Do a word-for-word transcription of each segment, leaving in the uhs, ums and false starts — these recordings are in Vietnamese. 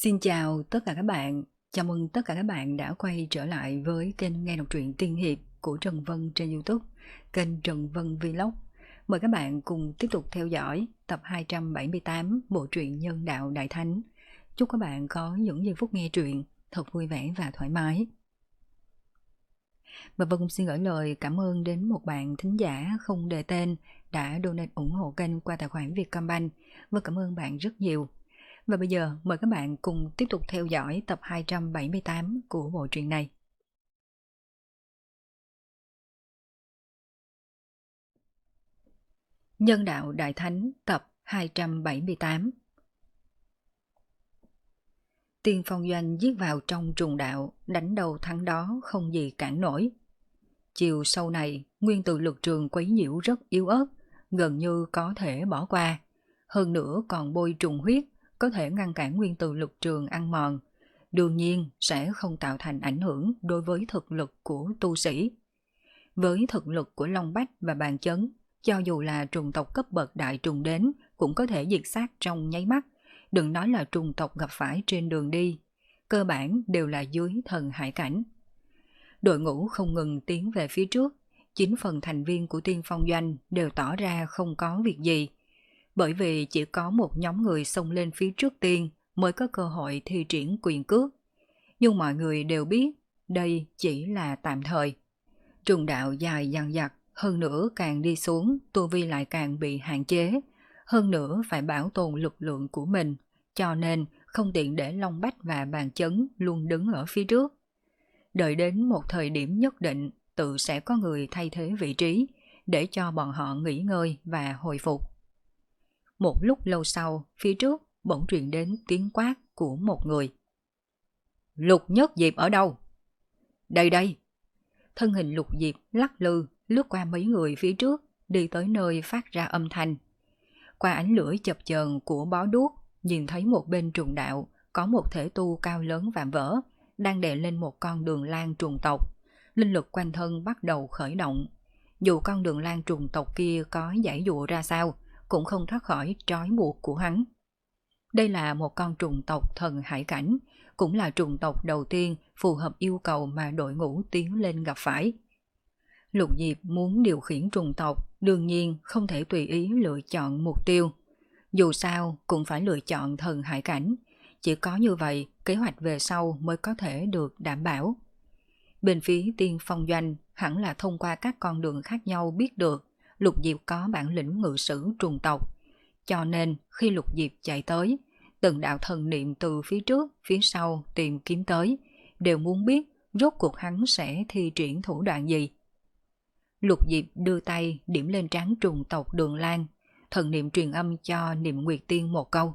Xin chào tất cả các bạn, chào mừng tất cả các bạn đã quay trở lại với kênh nghe đọc truyện tiên hiệp của Trần Vân trên YouTube, kênh Trần Vân Vlog. Mời các bạn cùng tiếp tục theo dõi tập hai trăm bảy mươi tám bộ truyện Nhân Đạo Đại Thánh. Chúc các bạn có những giây phút nghe truyện thật vui vẻ và thoải mái. Và Vân cũng xin gửi lời cảm ơn đến một bạn thính giả không đề tên đã donate ủng hộ kênh qua tài khoản Vietcombank. Vân cảm ơn bạn rất nhiều. Và bây giờ mời các bạn cùng tiếp tục theo dõi tập hai trăm bảy mươi tám của bộ truyện này. Nhân Đạo Đại Thánh tập hai trăm bảy mươi tám. Tiên Phong Doanh giết vào trong trùng đạo, đánh đầu thắng đó không gì cản nổi. Chiều sau này, nguyên tử lực trường quấy nhiễu rất yếu ớt, gần như có thể bỏ qua. Hơn nữa còn bôi trùng huyết, có thể ngăn cản nguyên tử lực trường ăn mòn, đương nhiên sẽ không tạo thành ảnh hưởng đối với thực lực của tu sĩ. Với thực lực của Long Bách và Bàn Chấn, cho dù là trùng tộc cấp bậc đại trùng đến cũng có thể diệt sát trong nháy mắt, đừng nói là trùng tộc gặp phải trên đường đi, cơ bản đều là dưới thần hải cảnh. Đội ngũ không ngừng tiến về phía trước, chín phần thành viên của Tiên Phong Doanh đều tỏ ra không có việc gì, bởi vì chỉ có một nhóm người xông lên phía trước tiên mới có cơ hội thi triển quyền cước. Nhưng mọi người đều biết đây chỉ là tạm thời. Trùng đạo dài dằng dặc, hơn nữa càng đi xuống tu vi lại càng bị hạn chế, hơn nữa phải bảo tồn lực lượng của mình, cho nên không tiện để Long Bách và Bàn Chấn luôn đứng ở phía trước. Đợi đến một thời điểm nhất định, tự sẽ có người thay thế vị trí để cho bọn họ nghỉ ngơi và hồi phục. Một lúc lâu sau, phía trước bỗng truyền đến tiếng quát của một người. Lục Nhất Diệp ở đâu? Đây đây. Thân hình Lục Diệp lắc lư, lướt qua mấy người phía trước, đi tới nơi phát ra âm thanh. Qua ánh lửa chập chờn của bó đuốc, nhìn thấy một bên trùng đạo có một thể tu cao lớn vạm vỡ, đang đè lên một con đường lan trùng tộc. Linh lực quanh thân bắt đầu khởi động. Dù con đường lan trùng tộc kia có giãy dụa ra sao, cũng không thoát khỏi trói buộc của hắn. Đây là một con trùng tộc thần hải cảnh, cũng là trùng tộc đầu tiên phù hợp yêu cầu mà đội ngũ tiến lên gặp phải. Lục Diệp muốn điều khiển trùng tộc, đương nhiên không thể tùy ý lựa chọn mục tiêu. Dù sao cũng phải lựa chọn thần hải cảnh, chỉ có như vậy kế hoạch về sau mới có thể được đảm bảo. Bên phía Tiên Phong Doanh hẳn là thông qua các con đường khác nhau biết được Lục Diệp có bản lĩnh ngự sử trùng tộc, cho nên khi Lục Diệp chạy tới, từng đạo thần niệm từ phía trước, phía sau tìm kiếm tới, đều muốn biết rốt cuộc hắn sẽ thi triển thủ đoạn gì. Lục Diệp đưa tay điểm lên trán trùng tộc Đường Lan, thần niệm truyền âm cho Niệm Nguyệt Tiên một câu.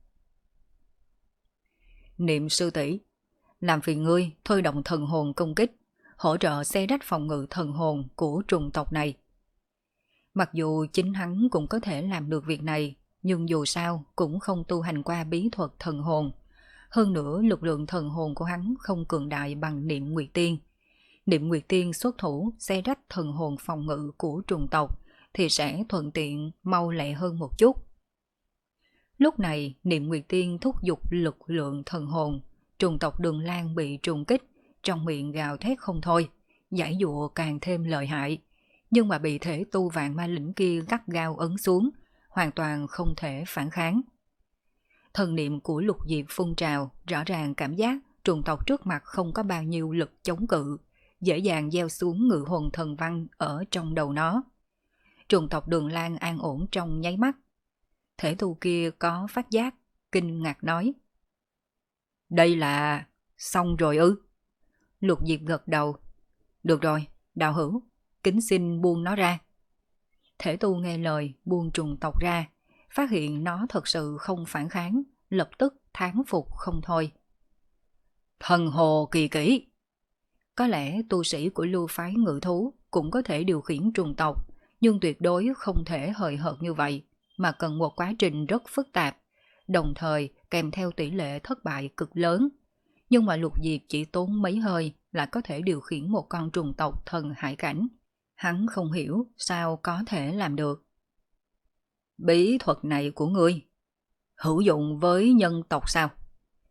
Niệm sư tỷ, làm phiền ngươi thôi động thần hồn công kích, hỗ trợ xe rách phòng ngự thần hồn của trùng tộc này. Mặc dù chính hắn cũng có thể làm được việc này, nhưng dù sao cũng không tu hành qua bí thuật thần hồn. Hơn nữa lực lượng thần hồn của hắn không cường đại bằng Niệm Nguyệt Tiên. Niệm Nguyệt Tiên xuất thủ xe rách thần hồn phòng ngự của trùng tộc thì sẽ thuận tiện mau lẹ hơn một chút. Lúc này Niệm Nguyệt Tiên thúc giục lực lượng thần hồn, trùng tộc Đường Lan bị trùng kích, trong miệng gào thét không thôi, giãy giụa càng thêm lợi hại. Nhưng mà bị thể tu vạn ma lĩnh kia gắt gao ấn xuống, hoàn toàn không thể phản kháng. Thần niệm của Lục Diệp phun trào, rõ ràng cảm giác trùng tộc trước mặt không có bao nhiêu lực chống cự, dễ dàng gieo xuống ngự hồn thần văn ở trong đầu nó. Trùng tộc Đường Lan an ổn trong nháy mắt. Thể tu kia có phát giác, kinh ngạc nói. Đây là... xong rồi ư? Lục Diệp gật đầu. Được rồi, đạo hữu, kính xin buông nó ra. Thể tu nghe lời buông trùng tộc ra, phát hiện nó thật sự không phản kháng, lập tức thán phục không thôi. Thần hồ kỳ kỹ. Có lẽ tu sĩ của lưu phái ngự thú cũng có thể điều khiển trùng tộc, nhưng tuyệt đối không thể hời hợt như vậy, mà cần một quá trình rất phức tạp, đồng thời kèm theo tỷ lệ thất bại cực lớn. Nhưng mà Lục Diệp chỉ tốn mấy hơi là có thể điều khiển một con trùng tộc thần hải cảnh. Hắn không hiểu sao có thể làm được. Bí thuật này của ngươi hữu dụng với nhân tộc sao?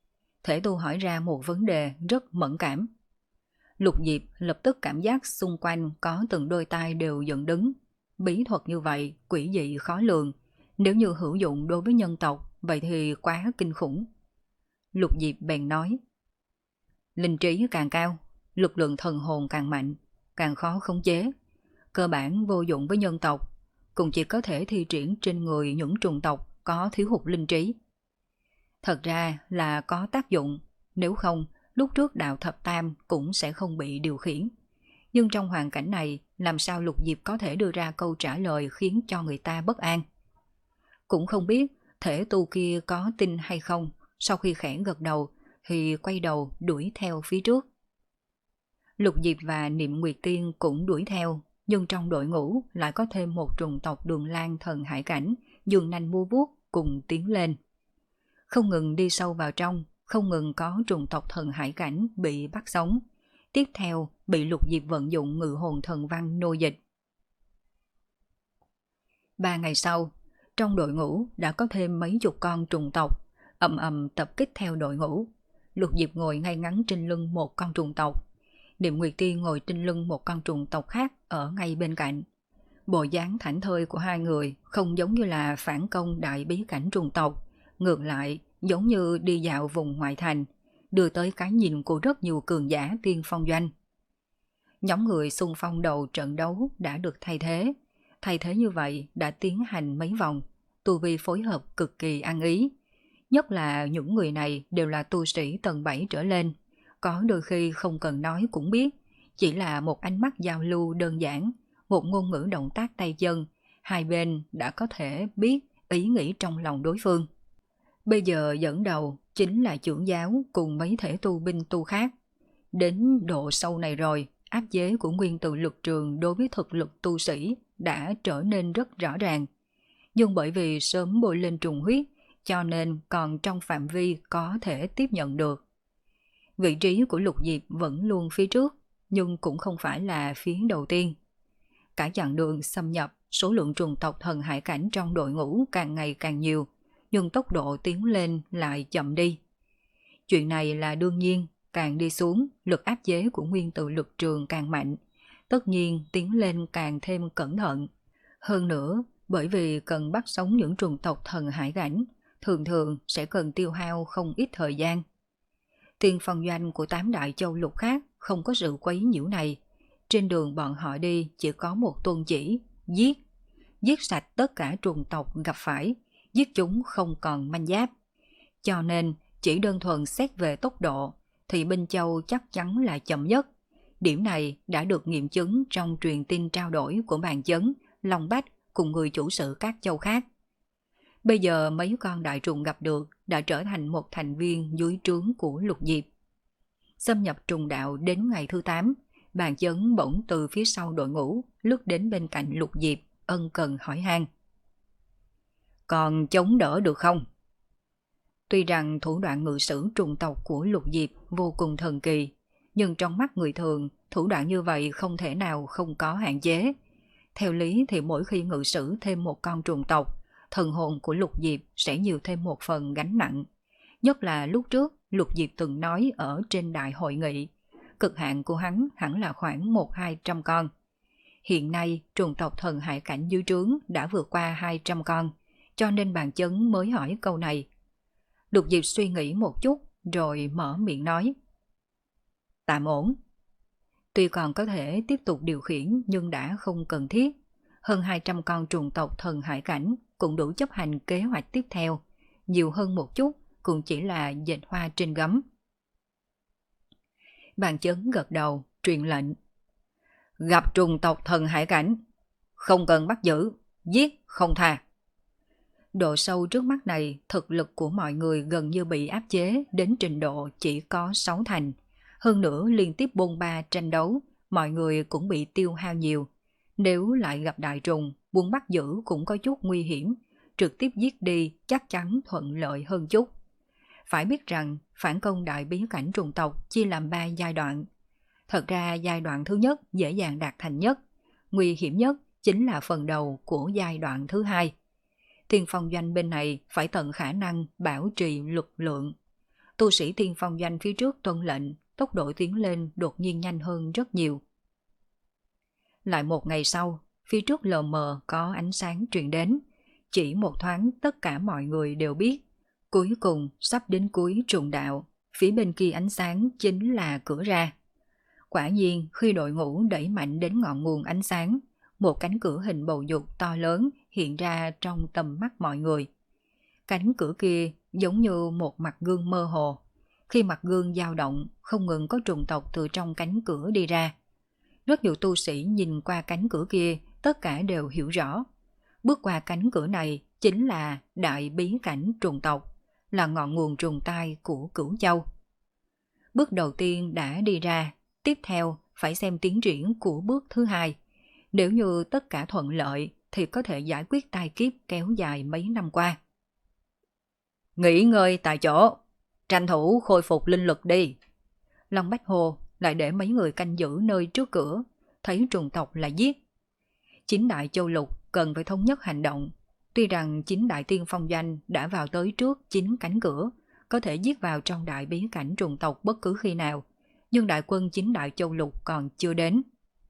Thể tu hỏi ra một vấn đề rất mẫn cảm. Lục Diệp lập tức cảm giác xung quanh có từng đôi tai đều dựng đứng. Bí thuật như vậy, quỷ dị khó lường. Nếu như hữu dụng đối với nhân tộc, vậy thì quá kinh khủng. Lục Diệp bèn nói. Linh trí càng cao, lực lượng thần hồn càng mạnh, càng khó khống chế. Cơ bản vô dụng với nhân tộc, cũng chỉ có thể thi triển trên người những trùng tộc có thiếu hụt linh trí. Thật ra là có tác dụng, nếu không lúc trước đạo thập tam cũng sẽ không bị điều khiển. Nhưng trong hoàn cảnh này, làm sao Lục Diệp có thể đưa ra câu trả lời khiến cho người ta bất an. Cũng không biết thể tu kia có tin hay không, sau khi khẽ gật đầu thì quay đầu đuổi theo phía trước. Lục Diệp và Niệm Nguyệt Tiên cũng đuổi theo, nhưng trong đội ngũ lại có thêm một trùng tộc Đường Lan thần hải cảnh, dương nanh mua vuốt cùng tiến lên. Không ngừng đi sâu vào trong, không ngừng có trùng tộc thần hải cảnh bị bắt sống. Tiếp theo bị Lục Diệp vận dụng ngự hồn thần văn nô dịch. Ba ngày sau, trong đội ngũ đã có thêm mấy chục con trùng tộc, ầm ầm tập kích theo đội ngũ. Lục Diệp ngồi ngay ngắn trên lưng một con trùng tộc. Niệm Nguyệt Tiên ngồi trên lưng một con trùng tộc khác ở ngay bên cạnh. Bộ dáng thảnh thơi của hai người không giống như là phản công đại bí cảnh trùng tộc, ngược lại giống như đi dạo vùng ngoại thành, đưa tới cái nhìn của rất nhiều cường giả tiên phong doanh. Nhóm người xung phong đầu trận đấu đã được thay thế. Thay thế như vậy đã tiến hành mấy vòng, tu vi phối hợp cực kỳ ăn ý. Nhất là những người này đều là tu sĩ tầng bảy trở lên, có đôi khi không cần nói cũng biết, chỉ là một ánh mắt giao lưu đơn giản, một ngôn ngữ động tác tay chân, hai bên đã có thể biết ý nghĩ trong lòng đối phương. Bây giờ dẫn đầu chính là trưởng giáo cùng mấy thể tu binh tu khác. Đến độ sâu này rồi, áp chế của nguyên tử lực trường đối với thực lực tu sĩ đã trở nên rất rõ ràng. Nhưng bởi vì sớm bôi lên trùng huyết, cho nên còn trong phạm vi có thể tiếp nhận được. Vị trí của Lục Diệp vẫn luôn phía trước, nhưng cũng không phải là phía đầu tiên. Cả chặng đường xâm nhập, số lượng trùng tộc thần hải cảnh trong đội ngũ càng ngày càng nhiều, nhưng tốc độ tiến lên lại chậm đi. Chuyện này là đương nhiên, càng đi xuống, lực áp chế của nguyên tử lực trường càng mạnh, tất nhiên tiến lên càng thêm cẩn thận. Hơn nữa, bởi vì cần bắt sống những trùng tộc thần hải cảnh, thường thường sẽ cần tiêu hao không ít thời gian. Tiên phong doanh của tám đại châu lục khác không có sự quấy nhiễu này. Trên đường bọn họ đi chỉ có một tuân chỉ, giết. Giết sạch tất cả trùng tộc gặp phải, giết chúng không còn manh giáp. Cho nên, chỉ đơn thuần xét về tốc độ, thì Binh Châu chắc chắn là chậm nhất. Điểm này đã được nghiệm chứng trong truyền tin trao đổi của Bàn Chấn, Long Bách cùng người chủ sự các châu khác. Bây giờ mấy con đại trùng gặp được đã trở thành một thành viên dưới trướng của Lục Diệp. Xâm nhập trùng đạo đến ngày thứ tám, Bàn Chấn bỗng từ phía sau đội ngũ lướt đến bên cạnh Lục Diệp, ân cần hỏi han. Còn chống đỡ được không? Tuy rằng thủ đoạn ngự sử trùng tộc của Lục Diệp vô cùng thần kỳ, nhưng trong mắt người thường, thủ đoạn như vậy không thể nào không có hạn chế. Theo lý thì mỗi khi ngự sử thêm một con trùng tộc, thần hồn của Lục Diệp sẽ nhiều thêm một phần gánh nặng. Nhất là lúc trước, Lục Diệp từng nói ở trên đại hội nghị, cực hạn của hắn hẳn là khoảng một hai trăm con. Hiện nay, trùng tộc thần hải cảnh dưới trướng đã vượt qua hai trăm con, cho nên Bàn Chấn mới hỏi câu này. Lục Diệp suy nghĩ một chút, rồi mở miệng nói. Tạm ổn. Tuy còn có thể tiếp tục điều khiển nhưng đã không cần thiết. Hơn hai trăm con trùng tộc thần hải cảnh cũng đủ chấp hành kế hoạch tiếp theo. Nhiều hơn một chút cũng chỉ là dệt hoa trên gấm. Bàn Chấn gật đầu, truyền lệnh. Gặp trùng tộc thần hải cảnh, không cần bắt giữ, giết không tha. Độ sâu trước mắt này, thực lực của mọi người gần như bị áp chế đến trình độ chỉ có sáu thành. Hơn nữa liên tiếp bôn ba tranh đấu, mọi người cũng bị tiêu hao nhiều. Nếu lại gặp đại trùng, muốn bắt giữ cũng có chút nguy hiểm, trực tiếp giết đi chắc chắn thuận lợi hơn chút. Phải biết rằng phản công đại bí cảnh trùng tộc chia làm ba giai đoạn. Thật ra giai đoạn thứ nhất dễ dàng đạt thành nhất, nguy hiểm nhất chính là phần đầu của giai đoạn thứ hai. Tiên phong doanh bên này phải tận khả năng bảo trì lực lượng. Tu sĩ tiên phong doanh phía trước tuân lệnh, tốc độ tiến lên đột nhiên nhanh hơn rất nhiều. Lại một ngày sau, phía trước lờ mờ có ánh sáng truyền đến. Chỉ một thoáng tất cả mọi người đều biết, cuối cùng sắp đến cuối trùng đạo, phía bên kia ánh sáng chính là cửa ra. Quả nhiên khi đội ngũ đẩy mạnh đến ngọn nguồn ánh sáng, một cánh cửa hình bầu dục to lớn hiện ra trong tầm mắt mọi người. Cánh cửa kia giống như một mặt gương mơ hồ. Khi mặt gương dao động, không ngừng có trùng tộc từ trong cánh cửa đi ra. Rất nhiều tu sĩ nhìn qua cánh cửa kia, tất cả đều hiểu rõ. Bước qua cánh cửa này chính là đại bí cảnh trùng tộc, là ngọn nguồn trùng tai của Cửu Châu. Bước đầu tiên đã đi ra, tiếp theo phải xem tiến triển của bước thứ hai. Nếu như tất cả thuận lợi thì có thể giải quyết tai kiếp kéo dài mấy năm qua. Nghỉ ngơi tại chỗ, tranh thủ khôi phục linh lực đi. Long Bách Hồ lại để mấy người canh giữ nơi trước cửa, thấy trùng tộc là giết. Chín đại châu lục cần phải thống nhất hành động. Tuy rằng chín đại tiên phong doanh đã vào tới trước chín cánh cửa, có thể giết vào trong đại bí cảnh trùng tộc bất cứ khi nào, nhưng đại quân chín đại châu lục còn chưa đến.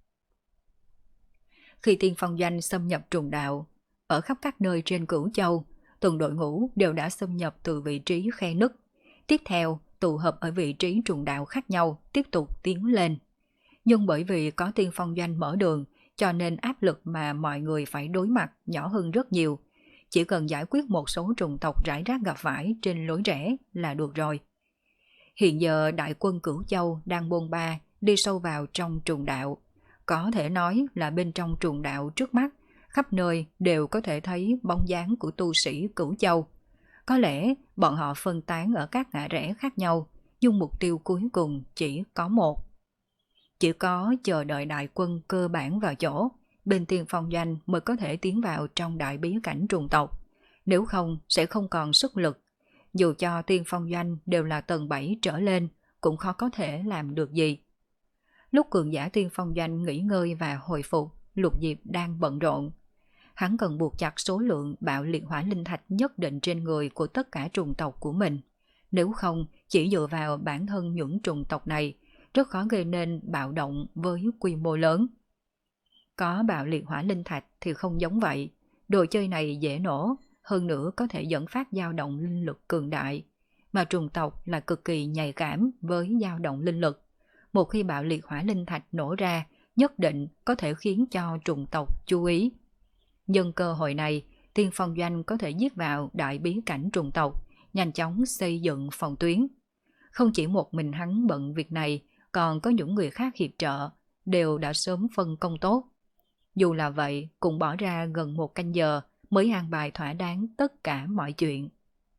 Khi tiên phong doanh xâm nhập trùng đạo, ở khắp các nơi trên Cửu Châu, từng đội ngũ đều đã xâm nhập từ vị trí khe nứt. Tiếp theo, tụ hợp ở vị trí trùng đạo khác nhau, tiếp tục tiến lên. Nhưng bởi vì có tiên phong doanh mở đường, cho nên áp lực mà mọi người phải đối mặt nhỏ hơn rất nhiều. Chỉ cần giải quyết một số trùng tộc rải rác gặp phải trên lối rẽ là được rồi. Hiện giờ đại quân Cửu Châu đang bôn ba đi sâu vào trong trùng đạo. Có thể nói là bên trong trùng đạo trước mắt, khắp nơi đều có thể thấy bóng dáng của tu sĩ Cửu Châu. Có lẽ bọn họ phân tán ở các ngã rẽ khác nhau, nhưng mục tiêu cuối cùng chỉ có một. Chỉ có chờ đợi đại quân cơ bản vào chỗ, bên tiên phong doanh mới có thể tiến vào trong đại bí cảnh trùng tộc. Nếu không sẽ không còn sức lực. Dù cho tiên phong doanh đều là tầng bảy trở lên, cũng khó có thể làm được gì. Lúc cường giả tiên phong doanh nghỉ ngơi và hồi phục, Lục Diệp đang bận rộn. Hắn cần buộc chặt số lượng bạo liệt hỏa linh thạch nhất định trên người của tất cả trùng tộc của mình. Nếu không, chỉ dựa vào bản thân những trùng tộc này, rất khó gây nên bạo động với quy mô lớn. Có bạo liệt hỏa linh thạch thì không giống vậy. Đồ chơi này dễ nổ, hơn nữa có thể dẫn phát dao động linh lực cường đại. Mà trùng tộc là cực kỳ nhạy cảm với dao động linh lực. Một khi bạo liệt hỏa linh thạch nổ ra, nhất định có thể khiến cho trùng tộc chú ý. Nhân cơ hội này, tiên phong doanh có thể giết vào đại bí cảnh trùng tộc, nhanh chóng xây dựng phòng tuyến. Không chỉ một mình hắn bận việc này, còn có những người khác hiệp trợ, đều đã sớm phân công tốt. Dù là vậy, cũng bỏ ra gần một canh giờ mới an bài thỏa đáng tất cả mọi chuyện.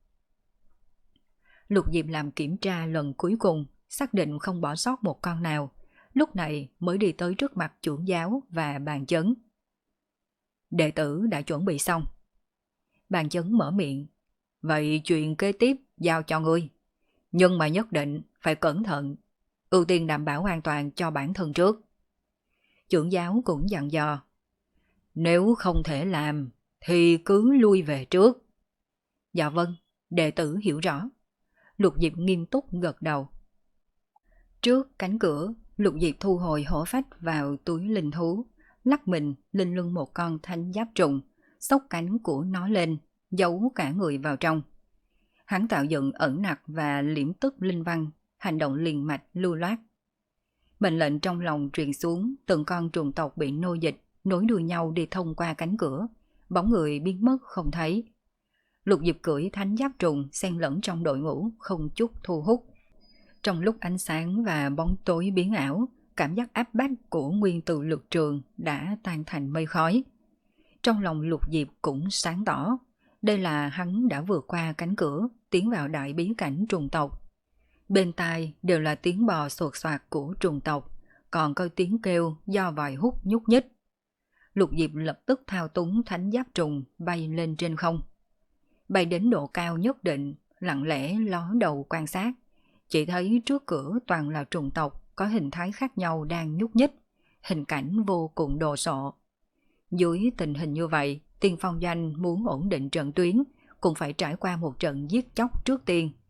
Lục Diệp làm kiểm tra lần cuối cùng, xác định không bỏ sót một con nào. Lúc này mới đi tới trước mặt chủ giáo và bàn chấn. Đệ tử đã chuẩn bị xong. Bàn chấn mở miệng. Vậy chuyện kế tiếp giao cho ngươi. Nhưng mà nhất định phải cẩn thận. Ưu tiên đảm bảo an toàn cho bản thân trước. Trưởng giáo cũng dặn dò. Nếu không thể làm thì cứ lui về trước. Dạ vâng, đệ tử hiểu rõ. Lục Diệp nghiêm túc gật đầu. Trước cánh cửa, Lục Diệp thu hồi hổ phách vào túi linh thú, lắc mình lên lưng một con thanh giáp trùng, xốc cánh của nó lên, giấu cả người vào trong. Hắn tạo dựng ẩn nặc và liễm tức linh văn, hành động liền mạch lưu loát. Mệnh lệnh trong lòng truyền xuống, từng con trùng tộc bị nô dịch, nối đuôi nhau đi thông qua cánh cửa, bóng người biến mất không thấy. Lục Diệp cưỡi thánh giáp trùng xen lẫn trong đội ngũ, không chút thu hút. Trong lúc ánh sáng và bóng tối biến ảo, cảm giác áp bách của nguyên tử lực trường đã tan thành mây khói. Trong lòng Lục Diệp cũng sáng tỏ, đây là hắn đã vượt qua cánh cửa, tiến vào đại bí cảnh trùng tộc. Bên tai đều là tiếng bò sột soạt của trùng tộc, còn có tiếng kêu do vòi hút nhúc nhích. Lục Diệp lập tức thao túng thánh giáp trùng bay lên trên không. Bay đến độ cao nhất định, lặng lẽ ló đầu quan sát. Chỉ thấy trước cửa toàn là trùng tộc có hình thái khác nhau đang nhúc nhích, hình cảnh vô cùng đồ sộ. Dưới tình hình như vậy, tiên phong doanh muốn ổn định trận tuyến cũng phải trải qua một trận giết chóc trước tiên.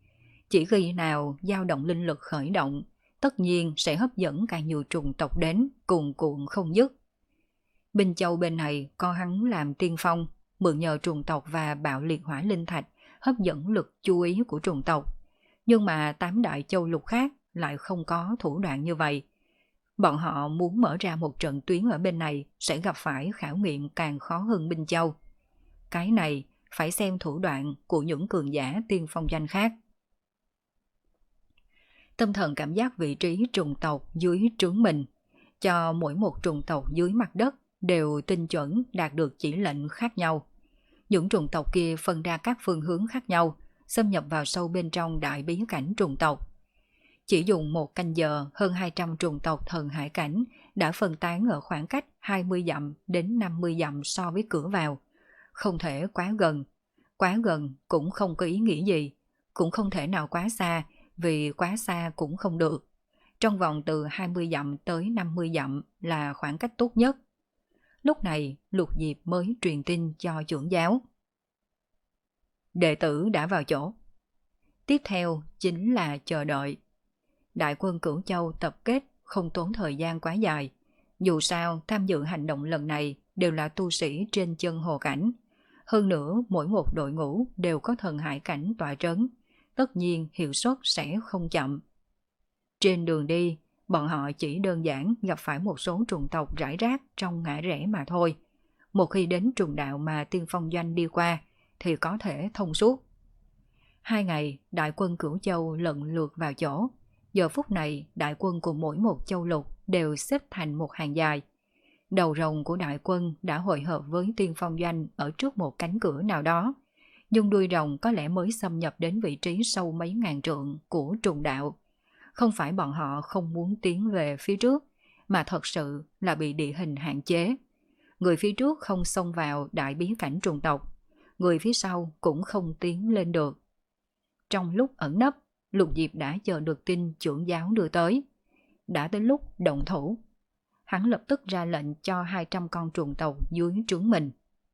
Chỉ khi nào dao động linh lực khởi động, tất nhiên sẽ hấp dẫn càng nhiều trùng tộc đến, cuồn cuộn không dứt. Binh Châu bên này có hắn làm tiên phong, mượn nhờ trùng tộc và bạo liệt hỏa linh thạch hấp dẫn lực chú ý của trùng tộc. Nhưng mà tám đại châu lục khác lại không có thủ đoạn như vậy. Bọn họ muốn mở ra một trận tuyến ở bên này sẽ gặp phải khảo nghiệm càng khó hơn Binh Châu. Cái này phải xem thủ đoạn của những cường giả tiên phong danh khác. Tâm thần cảm giác vị trí trùng tộc dưới trướng mình, cho mỗi một trùng tộc dưới mặt đất đều tinh chuẩn đạt được chỉ lệnh khác nhau. Những trùng tộc kia phân ra các phương hướng khác nhau, xâm nhập vào sâu bên trong đại bí cảnh trùng tộc. Chỉ dùng một canh giờ, hơn hai trăm trùng tộc thần hải cảnh đã phân tán ở khoảng cách hai mươi dặm đến năm mươi dặm so với cửa vào. Không thể quá gần, quá gần cũng không có ý nghĩa gì, cũng không thể nào quá xa, vì quá xa cũng không được. Trong vòng từ hai mươi dặm tới năm mươi dặm là khoảng cách tốt nhất. Lúc này, Lục Diệp mới truyền tin cho trưởng giáo. Đệ tử đã vào chỗ. Tiếp theo chính là chờ đợi. Đại quân Cửu Châu tập kết không tốn thời gian quá dài. Dù sao, tham dự hành động lần này đều là tu sĩ trên chân hồ cảnh. Hơn nữa, mỗi một đội ngũ đều có thần hải cảnh tọa trấn. Tất nhiên hiệu suất sẽ không chậm. Trên đường đi, bọn họ chỉ đơn giản gặp phải một số trùng tộc rải rác trong ngã rẽ mà thôi. Một khi đến trùng đạo mà tiên phong doanh đi qua, thì có thể thông suốt. Hai ngày, đại quân Cửu Châu lần lượt vào chỗ. Giờ phút này, đại quân của mỗi một châu lục đều xếp thành một hàng dài. Đầu rồng của đại quân đã hội hợp với tiên phong doanh ở trước một cánh cửa nào đó. Nhưng đuôi rồng có lẽ mới xâm nhập đến vị trí sâu mấy ngàn trượng của trùng đạo. Không phải bọn họ không muốn tiến về phía trước, mà thật sự là bị địa hình hạn chế. Người phía trước không xông vào đại bí cảnh trùng tộc, người phía sau cũng không tiến lên được. Trong lúc ẩn nấp, Lục Diệp đã chờ được tin trưởng giáo đưa tới. Đã tới lúc động thủ. Hắn lập tức ra lệnh cho hai trăm con trùng tộc dưới trướng mình.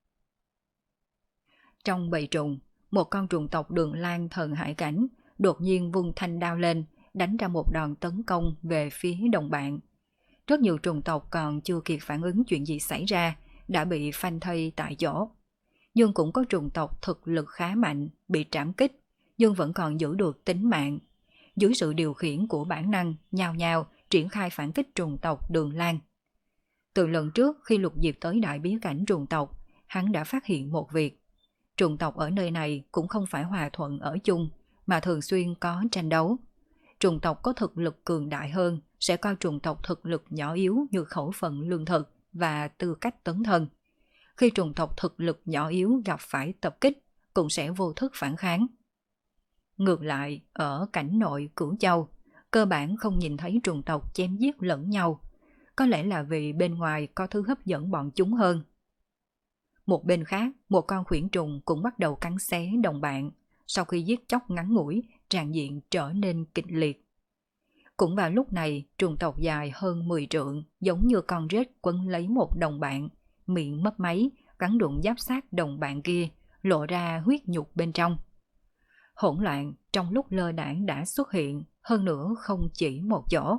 Trong bầy trùng, một con trùng tộc Đường Lan thần hải cảnh đột nhiên vung thanh đao lên, đánh ra một đòn tấn công về phía đồng bạn. Rất nhiều trùng tộc còn chưa kịp phản ứng chuyện gì xảy ra, đã bị phanh thây tại chỗ. Nhưng cũng có trùng tộc thực lực khá mạnh, bị trảm kích, nhưng vẫn còn giữ được tính mạng. Dưới sự điều khiển của bản năng, nhao nhao triển khai phản kích trùng tộc Đường Lan. Từ lần trước khi Lục Diệp tới đại bí cảnh trùng tộc, hắn đã phát hiện một việc. Trùng tộc ở nơi này cũng không phải hòa thuận ở chung, mà thường xuyên có tranh đấu. Trùng tộc có thực lực cường đại hơn sẽ coi trùng tộc thực lực nhỏ yếu như khẩu phần lương thực và tư cách tấn thân. Khi trùng tộc thực lực nhỏ yếu gặp phải tập kích, cũng sẽ vô thức phản kháng. Ngược lại, ở cảnh nội Cửu Châu, cơ bản không nhìn thấy trùng tộc chém giết lẫn nhau. Có lẽ là vì bên ngoài có thứ hấp dẫn bọn chúng hơn. Một bên khác, một con khuyển trùng cũng bắt đầu cắn xé đồng bạn. Sau khi giết chóc ngắn ngủi, tràng diện trở nên kịch liệt. Cũng vào lúc này, trùng tộc dài hơn mười trượng, giống như con rết quấn lấy một đồng bạn, miệng mấp máy, cắn đụng giáp sát đồng bạn kia, lộ ra huyết nhục bên trong. Hỗn loạn trong lúc lơ đãng đã xuất hiện, hơn nữa không chỉ một chỗ.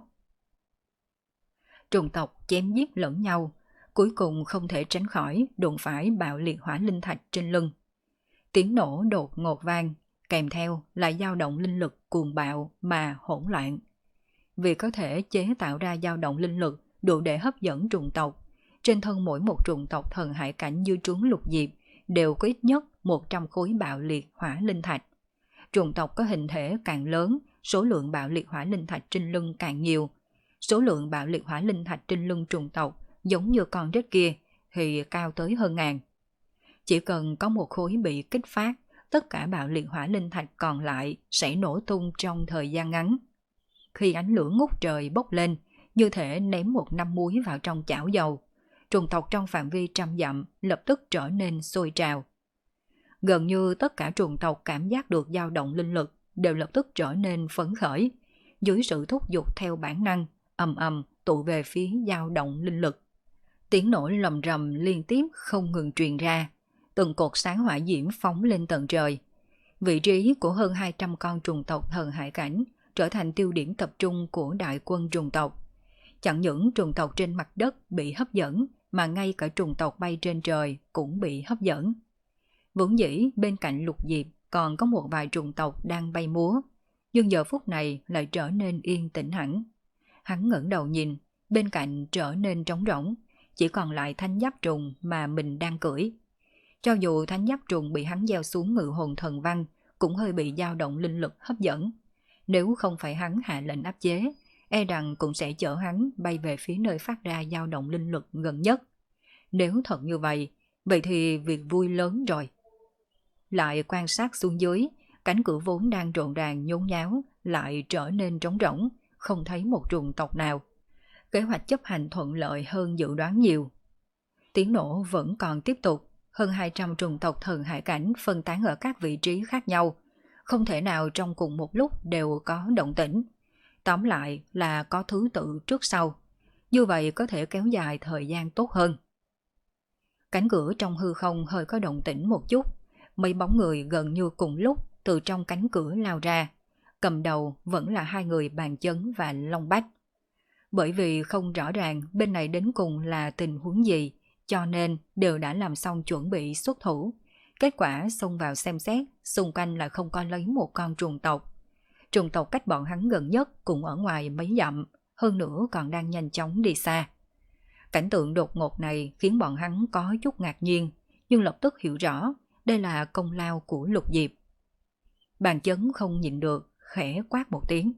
Trùng tộc chém giết lẫn nhau, cuối cùng không thể tránh khỏi đụng phải bạo liệt hỏa linh thạch trên lưng. Tiếng nổ đột ngột vang, kèm theo là dao động linh lực cuồng bạo mà hỗn loạn. Vì có thể chế tạo ra dao động linh lực đủ để hấp dẫn trùng tộc, trên thân mỗi một trùng tộc thần hải cảnh như trướng Lục Diệp đều có ít nhất một trăm khối bạo liệt hỏa linh thạch. Trùng tộc có hình thể càng lớn, số lượng bạo liệt hỏa linh thạch trên lưng càng nhiều. Số lượng bạo liệt hỏa linh thạch trên lưng trùng tộc giống như con rết kia thì cao tới hơn ngàn. Chỉ cần có một khối bị kích phát, tất cả bạo liệt hỏa linh thạch còn lại sẽ nổ tung trong thời gian ngắn. Khi ánh lửa ngút trời bốc lên, như thể ném một năm muối vào trong chảo dầu, trùng tộc trong phạm vi trăm dặm lập tức trở nên sôi trào. Gần như tất cả trùng tộc cảm giác được dao động linh lực đều lập tức trở nên phấn khởi, dưới sự thúc giục theo bản năng, ầm ầm tụ về phía dao động linh lực. Tiếng nổ lầm rầm liên tiếp không ngừng truyền ra, từng cột sáng hỏa diễm phóng lên tận trời. Vị trí của hơn hai trăm con trùng tộc thần hải cảnh trở thành tiêu điểm tập trung của đại quân trùng tộc. Chẳng những trùng tộc trên mặt đất bị hấp dẫn, mà ngay cả trùng tộc bay trên trời cũng bị hấp dẫn. Vốn dĩ bên cạnh Lục Diệp còn có một vài trùng tộc đang bay múa, nhưng giờ phút này lại trở nên yên tĩnh hẳn. Hắn ngẩng đầu nhìn, bên cạnh trở nên trống rỗng, chỉ còn lại thánh giáp trùng mà mình đang cưỡi. Cho dù thánh giáp trùng bị hắn gieo xuống ngự hồn thần văn, cũng hơi bị dao động linh lực hấp dẫn. Nếu không phải hắn hạ lệnh áp chế, e rằng cũng sẽ chở hắn bay về phía nơi phát ra dao động linh lực gần nhất. Nếu thật như vậy, vậy thì việc vui lớn rồi. Lại quan sát xuống dưới, cánh cửa vốn đang rộn ràng nhốn nháo lại trở nên trống rỗng, không thấy một trùng tộc nào. Kế hoạch chấp hành thuận lợi hơn dự đoán nhiều. Tiếng nổ vẫn còn tiếp tục, hơn hai trăm trùng tộc thần hải cảnh phân tán ở các vị trí khác nhau, không thể nào trong cùng một lúc đều có động tĩnh. Tóm lại là có thứ tự trước sau, như vậy có thể kéo dài thời gian tốt hơn. Cánh cửa trong hư không hơi có động tĩnh một chút, mấy bóng người gần như cùng lúc từ trong cánh cửa lao ra, cầm đầu vẫn là hai người Bàn Chấn và Long Bách. Bởi vì không rõ ràng bên này đến cùng là tình huống gì, cho nên đều đã làm xong chuẩn bị xuất thủ. Kết quả xông vào xem xét, xung quanh là không có lấy một con trùng tộc. Trùng tộc cách bọn hắn gần nhất cũng ở ngoài mấy dặm, hơn nữa còn đang nhanh chóng đi xa. Cảnh tượng đột ngột này khiến bọn hắn có chút ngạc nhiên, nhưng lập tức hiểu rõ đây là công lao của Lục Diệp. Bàn Chấn không nhịn được, khẽ quát một tiếng.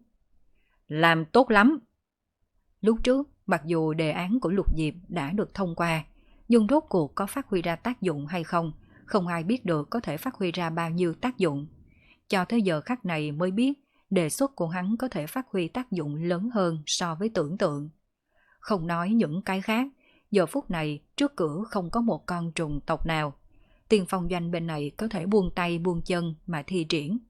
Làm tốt lắm! Lúc trước, mặc dù đề án của Lục Diệp đã được thông qua, nhưng rốt cuộc có phát huy ra tác dụng hay không, không ai biết được có thể phát huy ra bao nhiêu tác dụng. Cho tới giờ khắc này mới biết đề xuất của hắn có thể phát huy tác dụng lớn hơn so với tưởng tượng. Không nói những cái khác, giờ phút này trước cửa không có một con trùng tộc nào. Tiên phong doanh bên này có thể buông tay buông chân mà thi triển.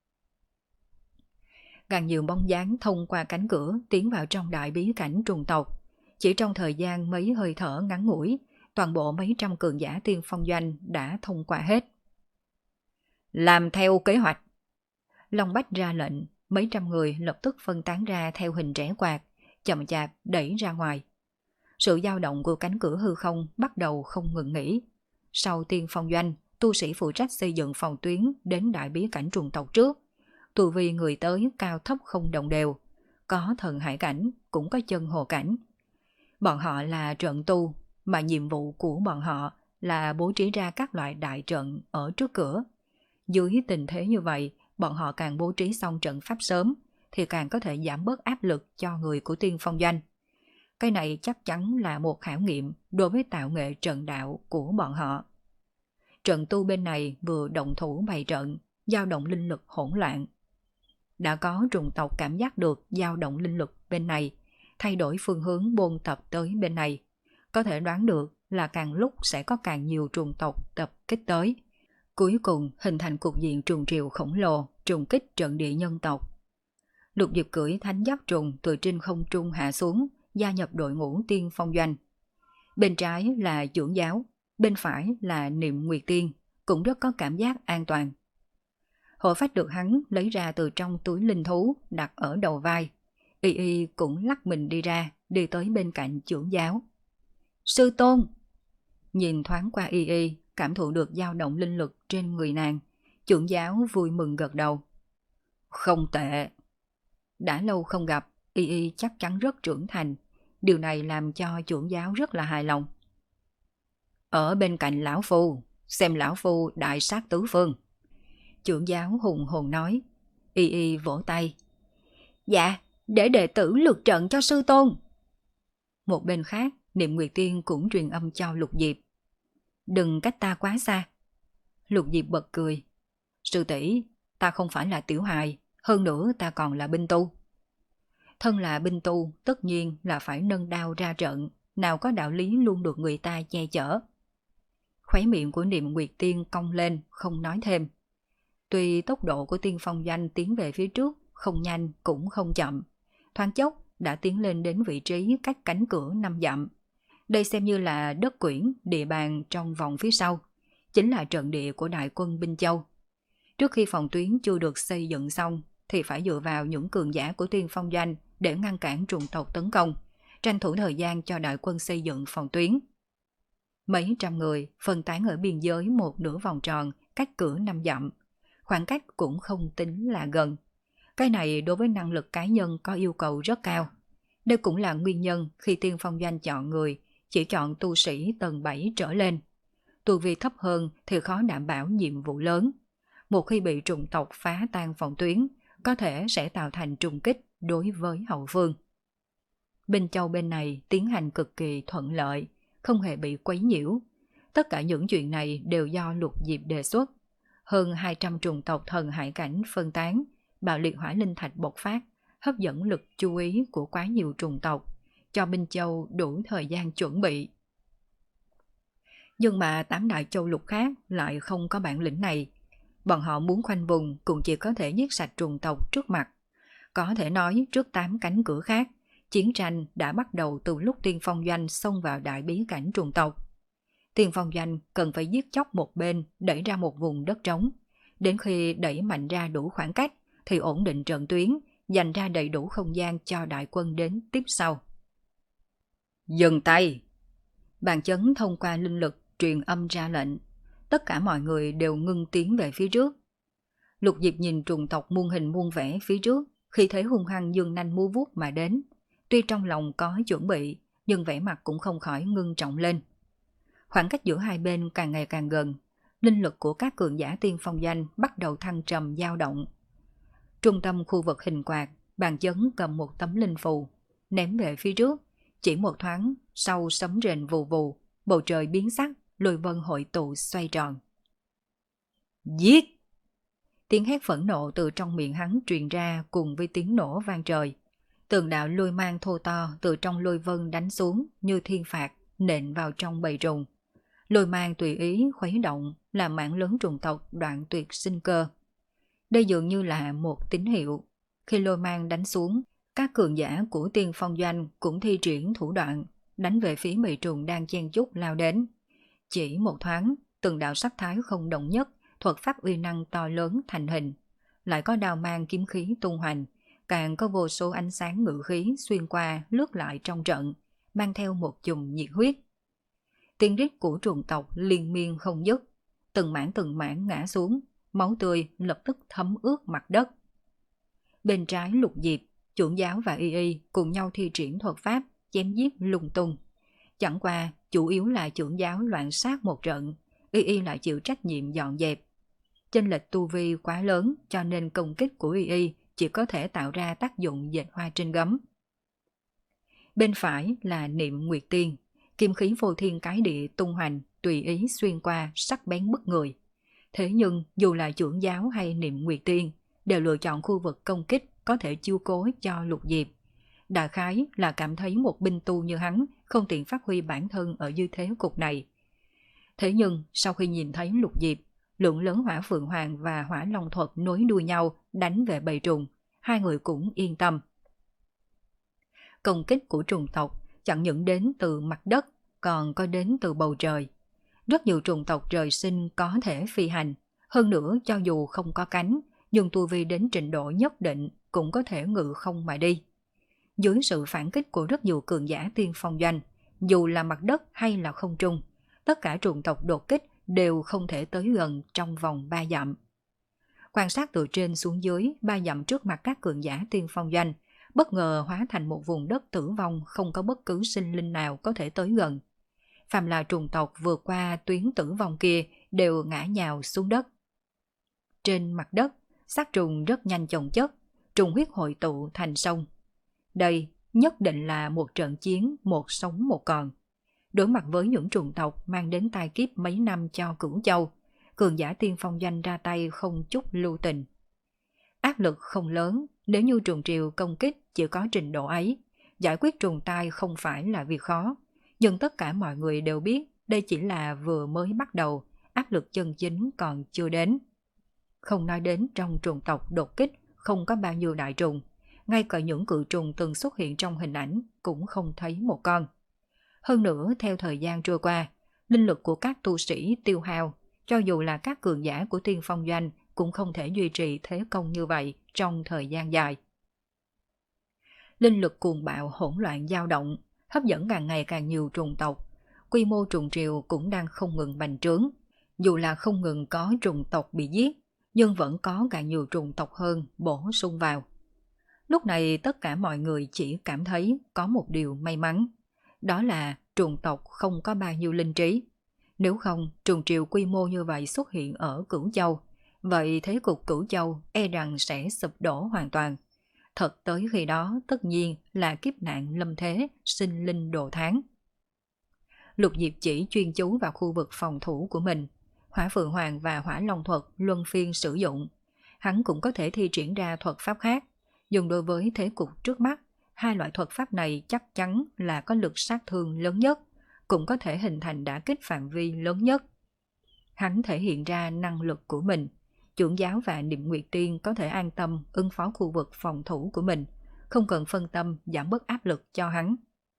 Càng nhiều bóng dáng thông qua cánh cửa tiến vào trong đại bí cảnh trùng tộc. Chỉ trong thời gian mấy hơi thở ngắn ngủi, toàn bộ mấy trăm cường giả tiên phong doanh đã thông qua hết. Làm theo kế hoạch. Long Bách ra lệnh, mấy trăm người lập tức phân tán ra theo hình rẽ quạt, chậm chạp đẩy ra ngoài. Sự dao động của cánh cửa hư không bắt đầu không ngừng nghỉ. Sau tiên phong doanh, tu sĩ phụ trách xây dựng phòng tuyến đến đại bí cảnh trùng tộc trước. Tu vi người tới cao thấp không đồng đều, có thần hải cảnh, cũng có chân hồ cảnh. Bọn họ là trận tu, mà nhiệm vụ của bọn họ là bố trí ra các loại đại trận ở trước cửa. Dưới tình thế như vậy, bọn họ càng bố trí xong trận pháp sớm, thì càng có thể giảm bớt áp lực cho người của tiên phong doanh. Cái này chắc chắn là một khảo nghiệm đối với tạo nghệ trận đạo của bọn họ. Trận tu bên này vừa động thủ bày trận, dao động linh lực hỗn loạn. Đã có trùng tộc cảm giác được dao động linh lực bên này, thay đổi phương hướng bôn tập tới bên này. Có thể đoán được là càng lúc sẽ có càng nhiều trùng tộc tập kích tới. Cuối cùng hình thành cục diện trùng triều khổng lồ, trùng kích trận địa nhân tộc. Lục Diệp cưỡi thánh giáp trùng từ trên không trung hạ xuống, gia nhập đội ngũ tiên phong doanh. Bên trái là trưởng giáo, bên phải là Niệm Nguyệt Tiên, cũng rất có cảm giác an toàn. Hộ phách được hắn lấy ra từ trong túi linh thú, đặt ở đầu vai. Y Y cũng lắc mình đi ra, đi tới bên cạnh trưởng giáo. Sư tôn! Nhìn thoáng qua Y Y, cảm thụ được dao động linh lực trên người nàng, trưởng giáo vui mừng gật đầu. Không tệ! Đã lâu không gặp, Y Y chắc chắn rất trưởng thành. Điều này làm cho trưởng giáo rất là hài lòng. Ở bên cạnh lão phu, xem lão phu đại sát tứ phương. Trưởng giáo hùng hồn nói. Y Y vỗ tay. Dạ, để đệ tử lược trận cho sư tôn. Một bên khác, Niệm Nguyệt Tiên cũng truyền âm cho Lục Diệp. Đừng cách ta quá xa. Lục Diệp bật cười. Sư tỷ, ta không phải là tiểu hài, hơn nữa ta còn là binh tu. Thân là binh tu, tất nhiên là phải nâng đao ra trận, nào có đạo lý luôn được người ta che chở. Khóe miệng của Niệm Nguyệt Tiên cong lên, không nói thêm. Tuy tốc độ của tiên phong doanh tiến về phía trước, không nhanh cũng không chậm, thoáng chốc đã tiến lên đến vị trí cách cánh cửa năm dặm. Đây xem như là đất quyển, địa bàn trong vòng phía sau, chính là trận địa của đại quân Binh Châu. Trước khi phòng tuyến chưa được xây dựng xong thì phải dựa vào những cường giả của Tiên Phong Doanh để ngăn cản trùng tộc tấn công, tranh thủ thời gian cho đại quân xây dựng phòng tuyến. Mấy trăm người phân tán ở biên giới một nửa vòng tròn, cách cửa năm dặm. Khoảng cách cũng không tính là gần. Cái này đối với năng lực cá nhân có yêu cầu rất cao. Đây cũng là nguyên nhân khi Tiên Phong Doanh chọn người, chỉ chọn tu sĩ tầng bảy trở lên. Tu vi thấp hơn thì khó đảm bảo nhiệm vụ lớn. Một khi bị trùng tộc phá tan phòng tuyến, có thể sẽ tạo thành trùng kích đối với hậu phương. Bên Châu bên này tiến hành cực kỳ thuận lợi, không hề bị quấy nhiễu. Tất cả những chuyện này đều do Lục Diệp đề xuất. Hơn hai trăm trùng tộc thần hải cảnh phân tán, bạo liệt hỏa linh thạch bộc phát, hấp dẫn lực chú ý của quá nhiều trùng tộc, cho Binh Châu đủ thời gian chuẩn bị. Nhưng mà tám đại châu lục khác lại không có bản lĩnh này. Bọn họ muốn khoanh vùng cũng chỉ có thể giết sạch trùng tộc trước mặt. Có thể nói trước tám cánh cửa khác, chiến tranh đã bắt đầu từ lúc Tiên Phong Doanh xông vào đại bí cảnh trùng tộc. Tiên Phong Doanh cần phải giết chóc một bên, đẩy ra một vùng đất trống. Đến khi đẩy mạnh ra đủ khoảng cách thì ổn định trận tuyến, dành ra đầy đủ không gian cho đại quân đến tiếp sau. Dừng tay! Bàn chấn thông qua linh lực truyền âm ra lệnh. Tất cả mọi người đều ngưng tiến về phía trước. Lục Diệp nhìn trùng tộc muôn hình muôn vẻ phía trước, khi thấy hung hăng dương nanh múa vuốt mà đến. Tuy trong lòng có chuẩn bị, nhưng vẻ mặt cũng không khỏi ngưng trọng lên. Khoảng cách giữa hai bên càng ngày càng gần, linh lực của các cường giả Tiên Phong Doanh bắt đầu thăng trầm dao động. Trung tâm khu vực hình quạt, Bàn chấn cầm một tấm linh phù, ném về phía trước, chỉ một thoáng, sau sấm rền vù vù, bầu trời biến sắc, lôi vân hội tụ xoay tròn. Giết! Tiếng hét phẫn nộ từ trong miệng hắn truyền ra cùng với tiếng nổ vang trời. Từng đạo lôi mang thô to từ trong lôi vân đánh xuống như thiên phạt, nện vào trong bầy trùng. Lôi mang tùy ý khuấy động, làm mảng lớn trùng tộc đoạn tuyệt sinh cơ. Đây dường như là một tín hiệu. Khi lôi mang đánh xuống, các cường giả của Tiên Phong Doanh cũng thi triển thủ đoạn, đánh về phía bầy trùng đang chen chúc lao đến. Chỉ một thoáng, từng đạo sắc thái không đồng nhất, thuật pháp uy năng to lớn thành hình. Lại có đao mang kiếm khí tung hoành, càng có vô số ánh sáng ngự khí xuyên qua lướt lại trong trận, mang theo một chùm nhiệt huyết. Tiếng rít của trùng tộc liên miên không dứt, từng mảng từng mảng ngã xuống, máu tươi lập tức thấm ướt mặt đất. Bên trái Lục Diệp, Trưởng giáo và Y Y cùng nhau thi triển thuật pháp chém giết lung tung. Chẳng qua chủ yếu là Trưởng giáo loạn sát một trận, Y Y lại chịu trách nhiệm dọn dẹp. Chênh lệch tu vi quá lớn cho nên công kích của Y Y chỉ có thể tạo ra tác dụng dệt hoa trên gấm. Bên phải là Niệm Nguyệt Tiên, kim khí vô thiên cái địa tung hoành, tùy ý xuyên qua, sắc bén bức người. Thế nhưng dù là Trưởng giáo hay Niệm Nguyệt Tiên đều lựa chọn khu vực công kích có thể chiêu cố cho Lục Diệp. Đại khái là cảm thấy một binh tu như hắn không tiện phát huy bản thân ở dư thế cục này. Thế nhưng sau khi nhìn thấy Lục Diệp, lượng lớn hỏa phượng hoàng và hỏa long thuật nối đuôi nhau đánh về bầy trùng, hai người cũng yên tâm. Công kích của trùng tộc chẳng những đến từ mặt đất, còn có đến từ bầu trời. Rất nhiều trùng tộc trời sinh có thể phi hành, hơn nữa cho dù không có cánh, nhưng tu vi đến trình độ nhất định cũng có thể ngự không mà đi. Dưới sự phản kích của rất nhiều cường giả Tiên Phong Doanh, dù là mặt đất hay là không trung, tất cả trùng tộc đột kích đều không thể tới gần trong vòng ba dặm. Quan sát từ trên xuống dưới ba dặm trước mặt các cường giả Tiên Phong Doanh, bất ngờ hóa thành một vùng đất tử vong, không có bất cứ sinh linh nào có thể tới gần. Phàm là trùng tộc vượt qua tuyến tử vong kia đều ngã nhào xuống đất. Trên mặt đất, xác trùng rất nhanh chồng chất, trùng huyết hội tụ thành sông. Đây nhất định là một trận chiến một sống một còn. Đối mặt với những trùng tộc mang đến tai kiếp mấy năm cho Cửu Châu, cường giả Tiên Phong Doanh ra tay không chút lưu tình. Áp lực không lớn, nếu như trùng triều công kích chỉ có trình độ ấy, giải quyết trùng tai không phải là việc khó. Nhưng tất cả mọi người đều biết đây chỉ là vừa mới bắt đầu, áp lực chân chính còn chưa đến. Không nói đến trong trùng tộc đột kích không có bao nhiêu đại trùng, ngay cả những cự trùng từng xuất hiện trong hình ảnh cũng không thấy một con. Hơn nữa theo thời gian trôi qua, linh lực của các tu sĩ tiêu hao, cho dù là các cường giả của Tiên Phong Doanh cũng không thể duy trì thế công như vậy trong thời gian dài. Linh lực cuồng bạo hỗn loạn dao động, hấp dẫn càng ngày càng nhiều trùng tộc. Quy mô trùng triều cũng đang không ngừng bành trướng. Dù là không ngừng có trùng tộc bị giết, nhưng vẫn có càng nhiều trùng tộc hơn bổ sung vào. Lúc này tất cả mọi người chỉ cảm thấy có một điều may mắn, đó là trùng tộc không có bao nhiêu linh trí. Nếu không, trùng triều quy mô như vậy xuất hiện ở Cửu Châu, vậy thế cục Cửu Châu e rằng sẽ sụp đổ hoàn toàn. Thật tới khi đó tất nhiên là kiếp nạn lâm thế, sinh linh đồ tháng. Lục Diệp chỉ chuyên chú vào khu vực phòng thủ của mình. Hỏa Phượng Hoàng và Hỏa Long thuật luân phiên sử dụng. Hắn cũng có thể thi triển ra thuật pháp khác, nhưng đối với thế cục trước mắt, hai loại thuật pháp này chắc chắn là có lực sát thương lớn nhất, cũng có thể hình thành đả kích phạm vi lớn nhất. Hắn thể hiện ra năng lực của mình, Chưởng giáo và Niệm Nguyệt Tiên có thể an tâm ứng phó khu vực phòng thủ của mình, không cần phân tâm giảm bớt áp lực cho hắn.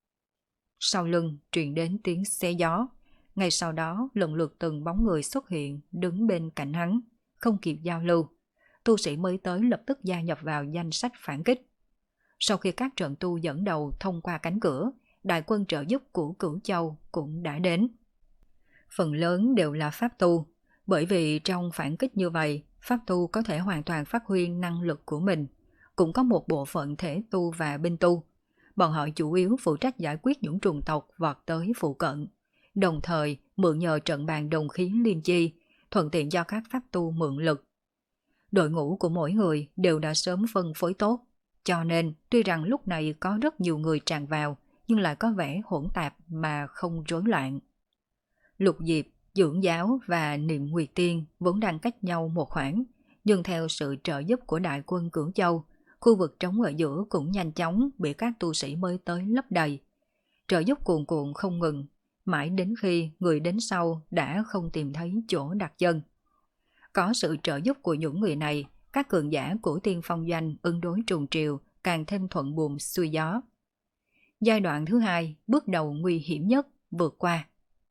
Sau lưng truyền đến tiếng xé gió, ngay sau đó lần lượt từng bóng người xuất hiện đứng bên cạnh hắn, không kịp giao lưu. Tu sĩ mới tới lập tức gia nhập vào danh sách phản kích. Sau khi các trận tu dẫn đầu thông qua cánh cửa, đại quân trợ giúp của Cửu Châu cũng đã đến. Phần lớn đều là pháp tu, bởi vì trong phản kích như vậy, pháp tu có thể hoàn toàn phát huy năng lực của mình. Cũng có một bộ phận thể tu và binh tu. Bọn họ chủ yếu phụ trách giải quyết những trùng tộc vọt tới phụ cận, đồng thời mượn nhờ trận bàn đồng khí liên chi, thuận tiện cho các pháp tu mượn lực. Đội ngũ của mỗi người đều đã sớm phân phối tốt, cho nên tuy rằng lúc này có rất nhiều người tràn vào, nhưng lại có vẻ hỗn tạp mà không rối loạn. Lục Diệp, Dưỡng Giáo và Niệm Nguyệt Tiên vốn đang cách nhau một khoảng, nhưng theo sự trợ giúp của đại quân Cửu Châu, khu vực trống ở giữa cũng nhanh chóng bị các tu sĩ mới tới lấp đầy. Trợ giúp cuồn cuộn không ngừng, mãi đến khi người đến sau đã không tìm thấy chỗ đặt chân. Có sự trợ giúp của những người này, các cường giả của Tiên Phong Doanh ứng đối trùng triều càng thêm thuận buồm xuôi gió. Giai đoạn thứ hai, bước đầu nguy hiểm nhất, vượt qua.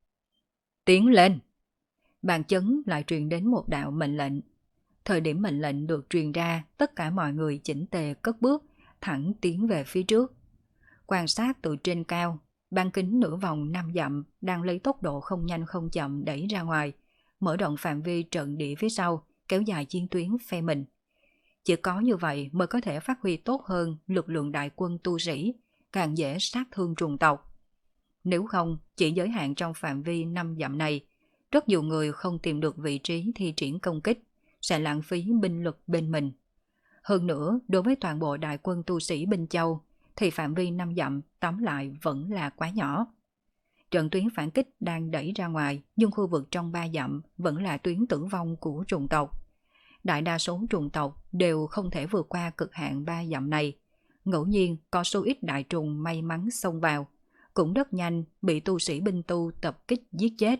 Tiến lên! Bàn chấn lại truyền đến một đạo mệnh lệnh. Thời điểm mệnh lệnh được truyền ra, tất cả mọi người chỉnh tề cất bước, thẳng tiến về phía trước. Quan sát từ trên cao, bán kính nửa vòng năm dặm đang lấy tốc độ không nhanh không chậm đẩy ra ngoài, mở rộng phạm vi trận địa phía sau, kéo dài chiến tuyến phe mình. Chỉ có như vậy mới có thể phát huy tốt hơn lực lượng đại quân tu sĩ, càng dễ sát thương trùng tộc. Nếu không, chỉ giới hạn trong phạm vi năm dặm này, rất nhiều người không tìm được vị trí thi triển công kích, sẽ lãng phí binh lực bên mình. Hơn nữa, đối với toàn bộ đại quân tu sĩ Binh Châu, thì phạm vi năm dặm tóm lại vẫn là quá nhỏ. Trận tuyến phản kích đang đẩy ra ngoài, nhưng khu vực trong ba dặm vẫn là tuyến tử vong của trùng tộc. Đại đa số trùng tộc đều không thể vượt qua cực hạn ba dặm này. Ngẫu nhiên có số ít đại trùng may mắn xông vào, cũng rất nhanh bị tu sĩ binh tu tập kích giết chết.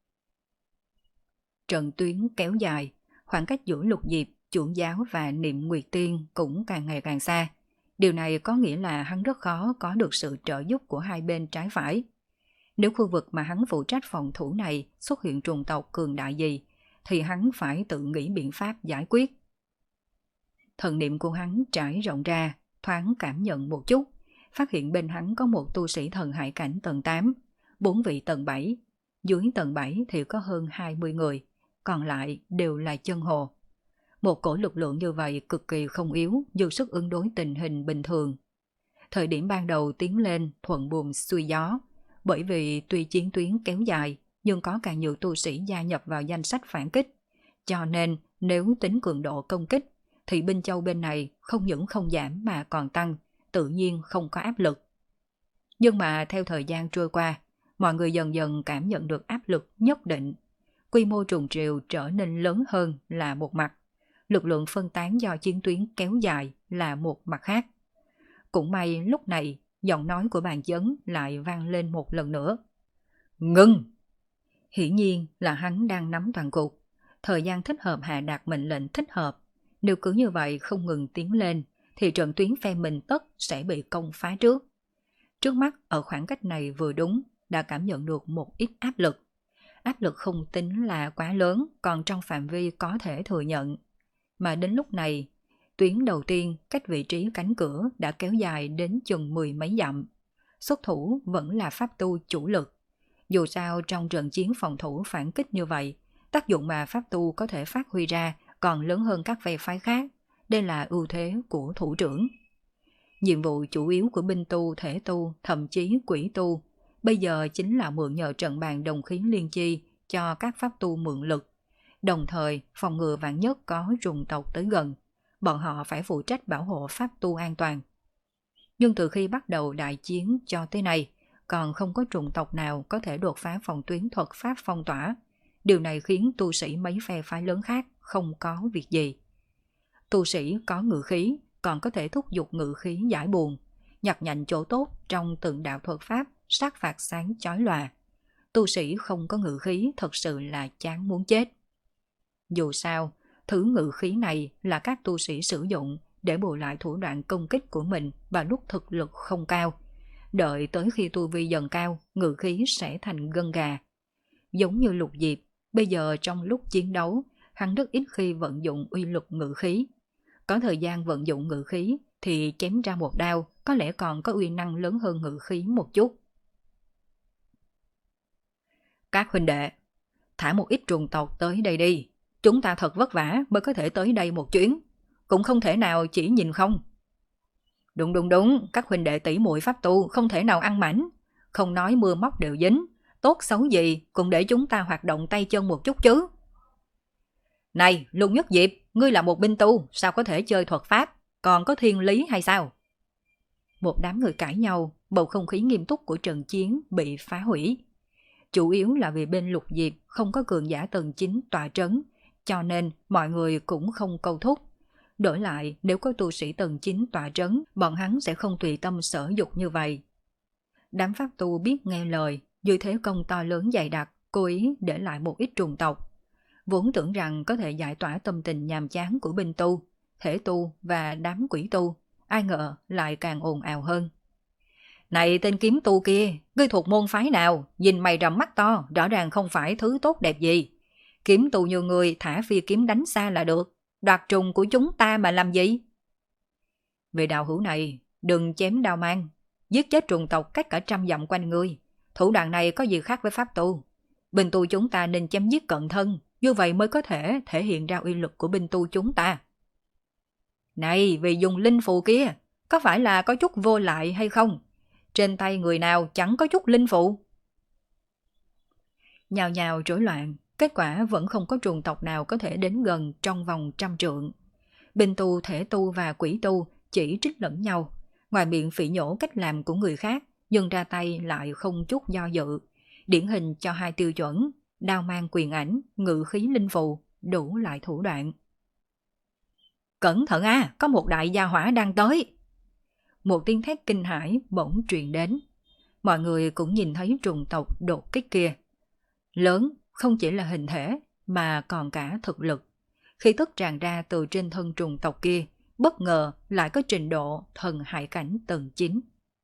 Trận tuyến kéo dài, khoảng cách giữa Lục Diệp, Chưởng Giáo và Niệm Nguyệt Tiên cũng càng ngày càng xa. Điều này có nghĩa là hắn rất khó có được sự trợ giúp của hai bên trái phải. Nếu khu vực mà hắn phụ trách phòng thủ này xuất hiện trùng tộc cường đại gì, thì hắn phải tự nghĩ biện pháp giải quyết. Thần niệm của hắn trải rộng ra, thoáng cảm nhận một chút, phát hiện bên hắn có một tu sĩ thần hải cảnh tầng tám, bốn vị tầng bảy, dưới tầng bảy thì có hơn hai mươi người, còn lại đều là chân hồ. Một cổ lực lượng như vậy cực kỳ không yếu, dù sức ứng đối tình hình bình thường. Thời điểm ban đầu tiến lên thuận buồm xuôi gió, bởi vì tuy chiến tuyến kéo dài, nhưng có càng nhiều tu sĩ gia nhập vào danh sách phản kích. Cho nên nếu tính cường độ công kích, thì Binh Châu bên này không những không giảm mà còn tăng, tự nhiên không có áp lực. Nhưng mà theo thời gian trôi qua, mọi người dần dần cảm nhận được áp lực nhất định. Quy mô trùng triều trở nên lớn hơn là một mặt, lực lượng phân tán do chiến tuyến kéo dài là một mặt khác. Cũng may lúc này, giọng nói của bàn chấn lại vang lên một lần nữa. Ngưng! Hiển nhiên là hắn đang nắm toàn cục. Thời gian thích hợp hạ đạt mệnh lệnh thích hợp. Nếu cứ như vậy không ngừng tiến lên, thì trận tuyến phe mình tất sẽ bị công phá trước. Trước mắt ở khoảng cách này vừa đúng, đã cảm nhận được một ít áp lực. Áp lực không tính là quá lớn, còn trong phạm vi có thể thừa nhận. mà đến lúc này, tuyến đầu tiên cách vị trí cánh cửa đã kéo dài đến chừng mười mấy dặm. Xuất thủ vẫn là pháp tu chủ lực. Dù sao trong trận chiến phòng thủ phản kích như vậy, tác dụng mà pháp tu có thể phát huy ra còn lớn hơn các phe phái khác. Đây là ưu thế của thủ trưởng. Nhiệm vụ chủ yếu của binh tu, thể tu, thậm chí quỷ tu bây giờ chính là mượn nhờ trận bàn đồng khí liên chi cho các pháp tu mượn lực, đồng thời phòng ngừa vạn nhất có trùng tộc tới gần. Bọn họ phải phụ trách bảo hộ pháp tu an toàn. Nhưng từ khi bắt đầu đại chiến cho tới nay, còn không có trùng tộc nào có thể đột phá phòng tuyến thuật pháp phong tỏa. Điều này khiến tu sĩ mấy phe phái lớn khác không có việc gì. Tu sĩ có ngự khí còn có thể thúc giục ngự khí giải buồn, nhặt nhạnh chỗ tốt trong từng đạo thuật pháp, sát phạt sáng chói lòa. Tu sĩ không có ngự khí thật sự là chán muốn chết. Dù sao, thứ ngự khí này là các tu sĩ sử dụng để bù lại thủ đoạn công kích của mình và lúc thực lực không cao. Đợi tới khi tu vi dần cao, ngự khí sẽ thành gân gà. Giống như Lục Diệp, bây giờ trong lúc chiến đấu, hắn rất ít khi vận dụng uy lực ngự khí. Có thời gian vận dụng ngự khí thì chém ra một đao có lẽ còn có uy năng lớn hơn ngự khí một chút. Các huynh đệ, thả một ít trùng tộc tới đây đi. Chúng ta thật vất vả mới có thể tới đây một chuyến. Cũng không thể nào chỉ nhìn không. Đúng đúng đúng, các huynh đệ tỷ muội pháp tu không thể nào ăn mảnh. Không nói mưa móc đều dính. Tốt xấu gì cũng để chúng ta hoạt động tay chân một chút chứ. Này, Lục Nhất Diệp, ngươi là một binh tu, sao có thể chơi thuật pháp, còn có thiên lý hay sao? Một đám người cãi nhau, bầu không khí nghiêm túc của trận chiến bị phá hủy. Chủ yếu là vì bên Lục Diệp không có cường giả tầng chín tọa trấn, cho nên mọi người cũng không câu thúc. Đổi lại, nếu có tu sĩ tầng chín tọa trấn, bọn hắn sẽ không tùy tâm sở dục như vậy. Đám pháp tu biết nghe lời, dưới thế công to lớn dày đặc, cố ý để lại một ít trùng tộc. Vốn tưởng rằng có thể giải tỏa tâm tình nhàm chán của binh tu, thể tu và đám quỷ tu, ai ngờ lại càng ồn ào hơn. Này tên kiếm tu kia, ngươi thuộc môn phái nào? Nhìn mày rậm mắt to, rõ ràng không phải thứ tốt đẹp gì. Kiếm tu như người thả phi kiếm đánh xa là được, đoạt trùng của chúng ta mà làm gì? Về đạo hữu này, đừng chém đao mang, giết chết trùng tộc cách cả trăm dặm quanh ngươi. Thủ đoạn này có gì khác với pháp tu? Binh tu chúng ta nên chém giết cận thân, như vậy mới có thể thể hiện ra uy lực của binh tu chúng ta. Này, vì dùng linh phù kia, có phải là có chút vô lại hay không? Trên tay người nào chẳng có chút linh phù? Nhào nhào rối loạn, kết quả vẫn không có trùng tộc nào có thể đến gần trong vòng trăm trượng. Binh tu, thể tu và quỷ tu chỉ trích lẫn nhau, ngoài miệng phỉ nhổ cách làm của người khác, nhưng ra tay lại không chút do dự. Điển hình cho hai tiêu chuẩn, đao mang quyền ảnh, ngự khí linh phù, đủ loại thủ đoạn. Cẩn thận a, có một đại gia hỏa đang tới. Một tiếng thét kinh hãi bỗng truyền đến. Mọi người cũng nhìn thấy trùng tộc đột kích kia. Lớn không chỉ là hình thể mà còn cả thực lực. Khi tức tràn ra từ trên thân trùng tộc kia, bất ngờ lại có trình độ thần hải cảnh tầng chín.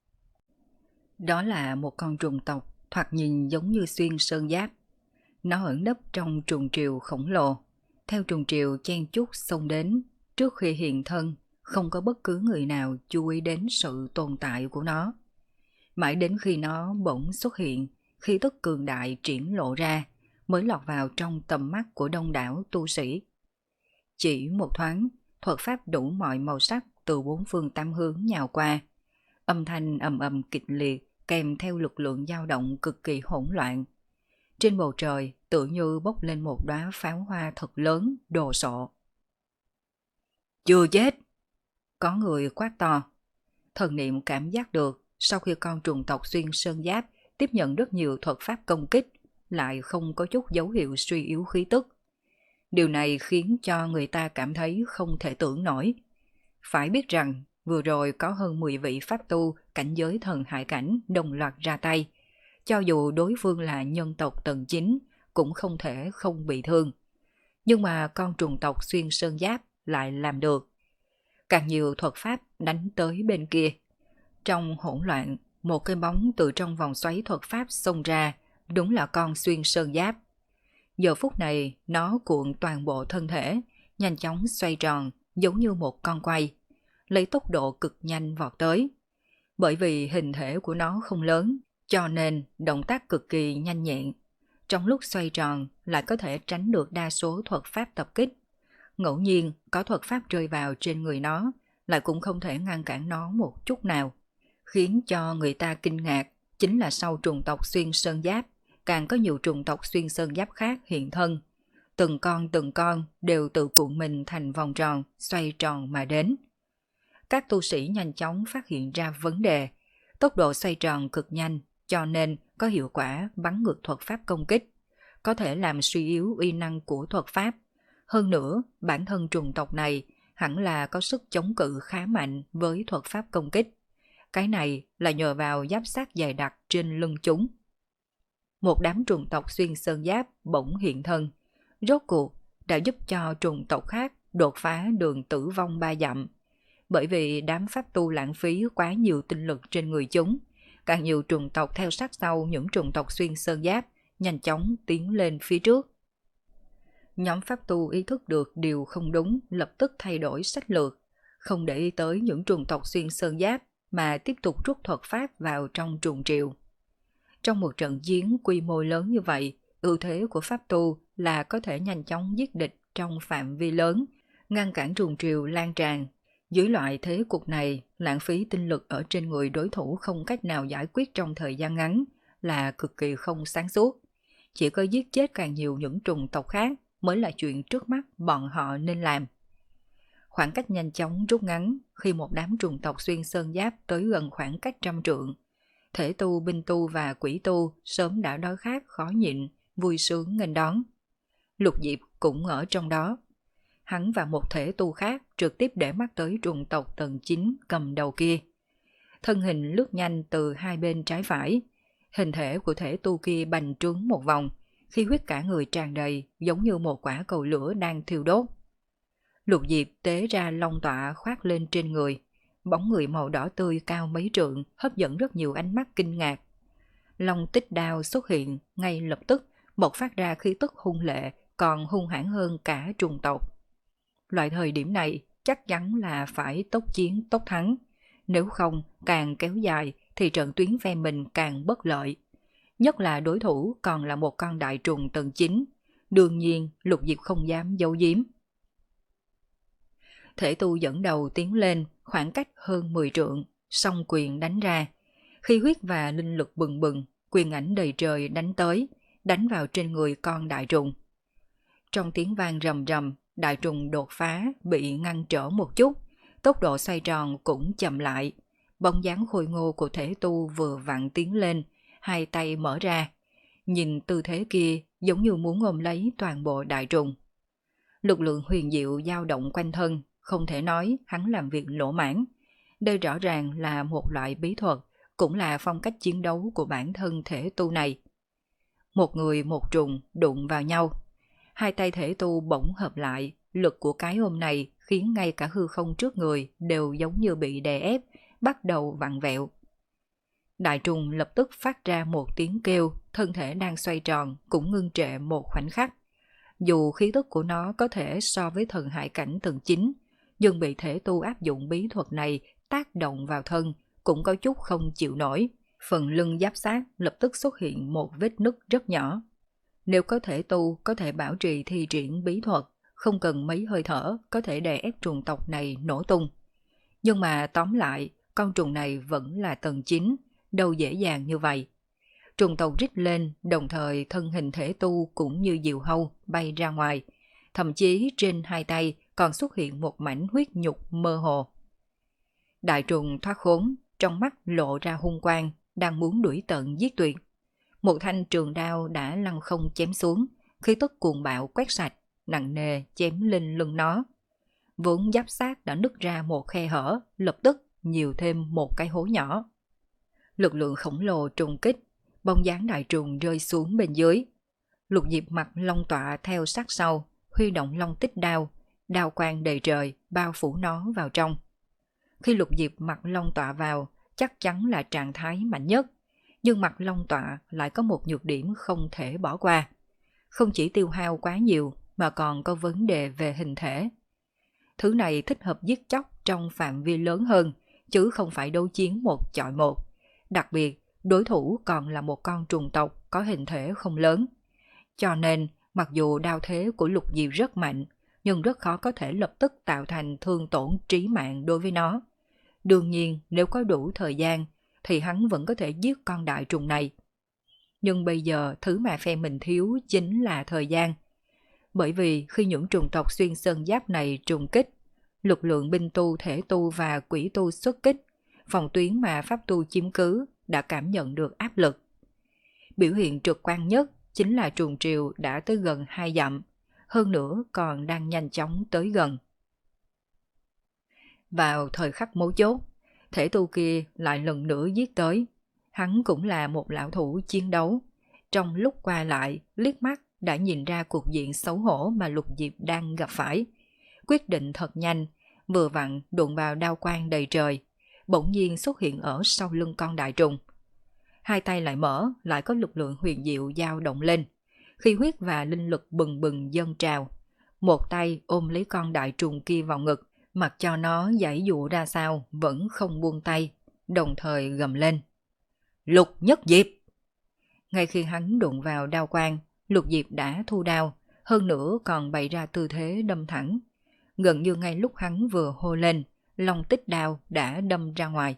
Đó là một con trùng tộc thoạt nhìn giống như xuyên sơn giáp. Nó ẩn nấp trong trùng triều khổng lồ. Theo trùng triều chen chúc xông đến, trước khi hiện thân, không có bất cứ người nào chú ý đến sự tồn tại của nó. Mãi đến khi nó bỗng xuất hiện, khí tức cường đại triển lộ ra, mới lọt vào trong tầm mắt của đông đảo tu sĩ. Chỉ một thoáng, thuật pháp đủ mọi màu sắc từ bốn phương tám hướng nhào qua. Âm thanh ầm ầm kịch liệt kèm theo lực lượng dao động cực kỳ hỗn loạn. Trên bầu trời tự như bốc lên một đóa pháo hoa thật lớn, đồ sộ. Chưa chết! Có người quát to. Thần niệm cảm giác được sau khi con trùng tộc xuyên sơn giáp tiếp nhận rất nhiều thuật pháp công kích, lại không có chút dấu hiệu suy yếu khí tức. Điều này khiến cho người ta cảm thấy không thể tưởng nổi. Phải biết rằng vừa rồi có hơn mười vị pháp tu cảnh giới thần hải cảnh đồng loạt ra tay. Cho dù đối phương là nhân tộc tầng chín cũng không thể không bị thương. Nhưng mà con trùng tộc xuyên sơn giáp lại làm được. Càng nhiều thuật pháp đánh tới bên kia. Trong hỗn loạn, một cái bóng từ trong vòng xoáy thuật pháp xông ra, đúng là con xuyên sơn giáp. Giờ phút này, nó cuộn toàn bộ thân thể, nhanh chóng xoay tròn giống như một con quay, lấy tốc độ cực nhanh vọt tới. Bởi vì hình thể của nó không lớn, cho nên động tác cực kỳ nhanh nhẹn. Trong lúc xoay tròn lại có thể tránh được đa số thuật pháp tập kích. Ngẫu nhiên có thuật pháp rơi vào trên người nó, lại cũng không thể ngăn cản nó một chút nào. Khiến cho người ta kinh ngạc chính là sau trùng tộc xuyên sơn giáp, càng có nhiều trùng tộc xuyên sơn giáp khác hiện thân. Từng con từng con đều tự cuộn mình thành vòng tròn, xoay tròn mà đến. Các tu sĩ nhanh chóng phát hiện ra vấn đề, tốc độ xoay tròn cực nhanh, cho nên có hiệu quả bắn ngược thuật pháp công kích, có thể làm suy yếu uy năng của thuật pháp. Hơn nữa, bản thân trùng tộc này hẳn là có sức chống cự khá mạnh với thuật pháp công kích. Cái này là nhờ vào giáp sát dày đặc trên lưng chúng. Một đám trùng tộc xuyên sơn giáp bỗng hiện thân, rốt cuộc đã giúp cho trùng tộc khác đột phá đường tử vong ba dặm. Bởi vì đám pháp tu lãng phí quá nhiều tinh lực trên người chúng, càng nhiều trùng tộc theo sát sau những trùng tộc xuyên sơn giáp, nhanh chóng tiến lên phía trước. Nhóm pháp tu ý thức được điều không đúng, lập tức thay đổi sách lược, không để ý tới những trùng tộc xuyên sơn giáp mà tiếp tục rút thuật pháp vào trong trùng triệu. Trong một trận chiến quy mô lớn như vậy, ưu thế của pháp tu là có thể nhanh chóng giết địch trong phạm vi lớn, ngăn cản trùng triều lan tràn. Dưới loại thế cục này, lãng phí tinh lực ở trên người đối thủ không cách nào giải quyết trong thời gian ngắn là cực kỳ không sáng suốt. Chỉ có giết chết càng nhiều những trùng tộc khác mới là chuyện trước mắt bọn họ nên làm. Khoảng cách nhanh chóng rút ngắn khi một đám trùng tộc xuyên sơn giáp tới gần khoảng cách trăm trượng. Thể tu, binh tu và quỷ tu sớm đã đói khát khó nhịn, vui sướng nghênh đón. Lục Diệp cũng ở trong đó. Hắn và một thể tu khác trực tiếp để mắt tới trùng tộc tầng chín cầm đầu kia. Thân hình lướt nhanh từ hai bên trái phải. Hình thể của thể tu kia bành trướng một vòng, khi huyết cả người tràn đầy giống như một quả cầu lửa đang thiêu đốt. Lục Diệp tế ra long tọa khoác lên trên người. Bóng người màu đỏ tươi cao mấy trượng hấp dẫn rất nhiều ánh mắt kinh ngạc. Long tích đao xuất hiện ngay lập tức, bộc phát ra khí tức hung lệ, còn hung hãn hơn cả trùng tộc. Loại thời điểm này chắc chắn là phải tốc chiến tốc thắng. Nếu không càng kéo dài thì trận tuyến phe mình càng bất lợi. Nhất là đối thủ còn là một con đại trùng tầng chín. Đương nhiên Lục Diệp không dám giấu giếm. Thể tu dẫn đầu tiến lên khoảng cách hơn mười trượng, song quyền đánh ra. Khi huyết và linh lực bừng bừng, quyền ảnh đầy trời đánh tới, đánh vào trên người con đại trùng. Trong tiếng vang rầm rầm, đại trùng đột phá bị ngăn trở một chút, tốc độ xoay tròn cũng chậm lại. Bóng dáng khôi ngô của thể tu vừa vặn tiến lên, hai tay mở ra. Nhìn tư thế kia giống như muốn ôm lấy toàn bộ đại trùng. Lực lượng huyền diệu dao động quanh thân, không thể nói hắn làm việc lỗ mãn. Đây rõ ràng là một loại bí thuật, cũng là phong cách chiến đấu của bản thân thể tu này. Một người một trùng đụng vào nhau. Hai tay thể tu bỗng hợp lại, lực của cái ôm này khiến ngay cả hư không trước người đều giống như bị đè ép, bắt đầu vặn vẹo. Đại trùng lập tức phát ra một tiếng kêu, thân thể đang xoay tròn cũng ngưng trệ một khoảnh khắc. Dù khí tức của nó có thể so với thần hải cảnh tầng chín, nhưng bị thể tu áp dụng bí thuật này tác động vào thân cũng có chút không chịu nổi. Phần lưng giáp sát lập tức xuất hiện một vết nứt rất nhỏ. Nếu có thể tu có thể bảo trì thi triển bí thuật, không cần mấy hơi thở có thể đè ép trùng tộc này nổ tung. Nhưng mà tóm lại, con trùng này vẫn là tầng chín, đâu dễ dàng như vậy. Trùng tộc rít lên, đồng thời thân hình thể tu cũng như diều hâu bay ra ngoài. Thậm chí trên hai tay còn xuất hiện một mảnh huyết nhục mơ hồ. Đại trùng thoát khốn, trong mắt lộ ra hung quang, đang muốn đuổi tận giết tuyệt. Một thanh trường đao đã lăng không chém xuống, khí tức cuồng bạo quét sạch, nặng nề chém lên lưng nó. Vốn giáp sát đã nứt ra một khe hở, lập tức nhiều thêm một cái hố nhỏ. Lực lượng khổng lồ trùng kích, bóng dáng đại trùng rơi xuống bên dưới. Lục Diệp mặc long tọa theo sát sau, huy động long tích đao, đao quang đầy trời bao phủ nó vào trong. Khi Lục Diệp mặc long tọa vào, chắc chắn là trạng thái mạnh nhất, nhưng mặc long tọa lại có một nhược điểm không thể bỏ qua. Không chỉ tiêu hao quá nhiều, mà còn có vấn đề về hình thể. Thứ này thích hợp giết chóc trong phạm vi lớn hơn, chứ không phải đấu chiến một chọi một. Đặc biệt, đối thủ còn là một con trùng tộc có hình thể không lớn. Cho nên, mặc dù đao thế của Lục Diệp rất mạnh, nhưng rất khó có thể lập tức tạo thành thương tổn trí mạng đối với nó. Đương nhiên, nếu có đủ thời gian, thì hắn vẫn có thể giết con đại trùng này. Nhưng bây giờ, thứ mà phe mình thiếu chính là thời gian. Bởi vì khi những trùng tộc xuyên sơn giáp này trùng kích, lực lượng binh tu, thể tu và quỷ tu xuất kích, phòng tuyến mà pháp tu chiếm cứ đã cảm nhận được áp lực. Biểu hiện trực quan nhất chính là trùng triều đã tới gần hai dặm, hơn nữa còn đang nhanh chóng tới gần. Vào thời khắc mấu chốt, thể tu kia lại lần nữa giết tới. Hắn cũng là một lão thủ chiến đấu. Trong lúc qua lại, liếc mắt đã nhìn ra cuộc diện xấu hổ mà Lục Diệp đang gặp phải. Quyết định thật nhanh, vừa vặn đụng vào đao quang đầy trời, bỗng nhiên xuất hiện ở sau lưng con đại trùng. Hai tay lại mở, lại có lực lượng huyền diệu dao động lên. Khí huyết và linh lực bừng bừng dâng trào. Một tay ôm lấy con đại trùng kia vào ngực, mặc cho nó giãy dụa ra sao vẫn không buông tay, đồng thời gầm lên. Lục Nhất Diệp! Ngay khi hắn đụng vào đao quang, Lục Diệp đã thu đao, hơn nữa còn bày ra tư thế đâm thẳng. Gần như ngay lúc hắn vừa hô lên, long tích đao đã đâm ra ngoài.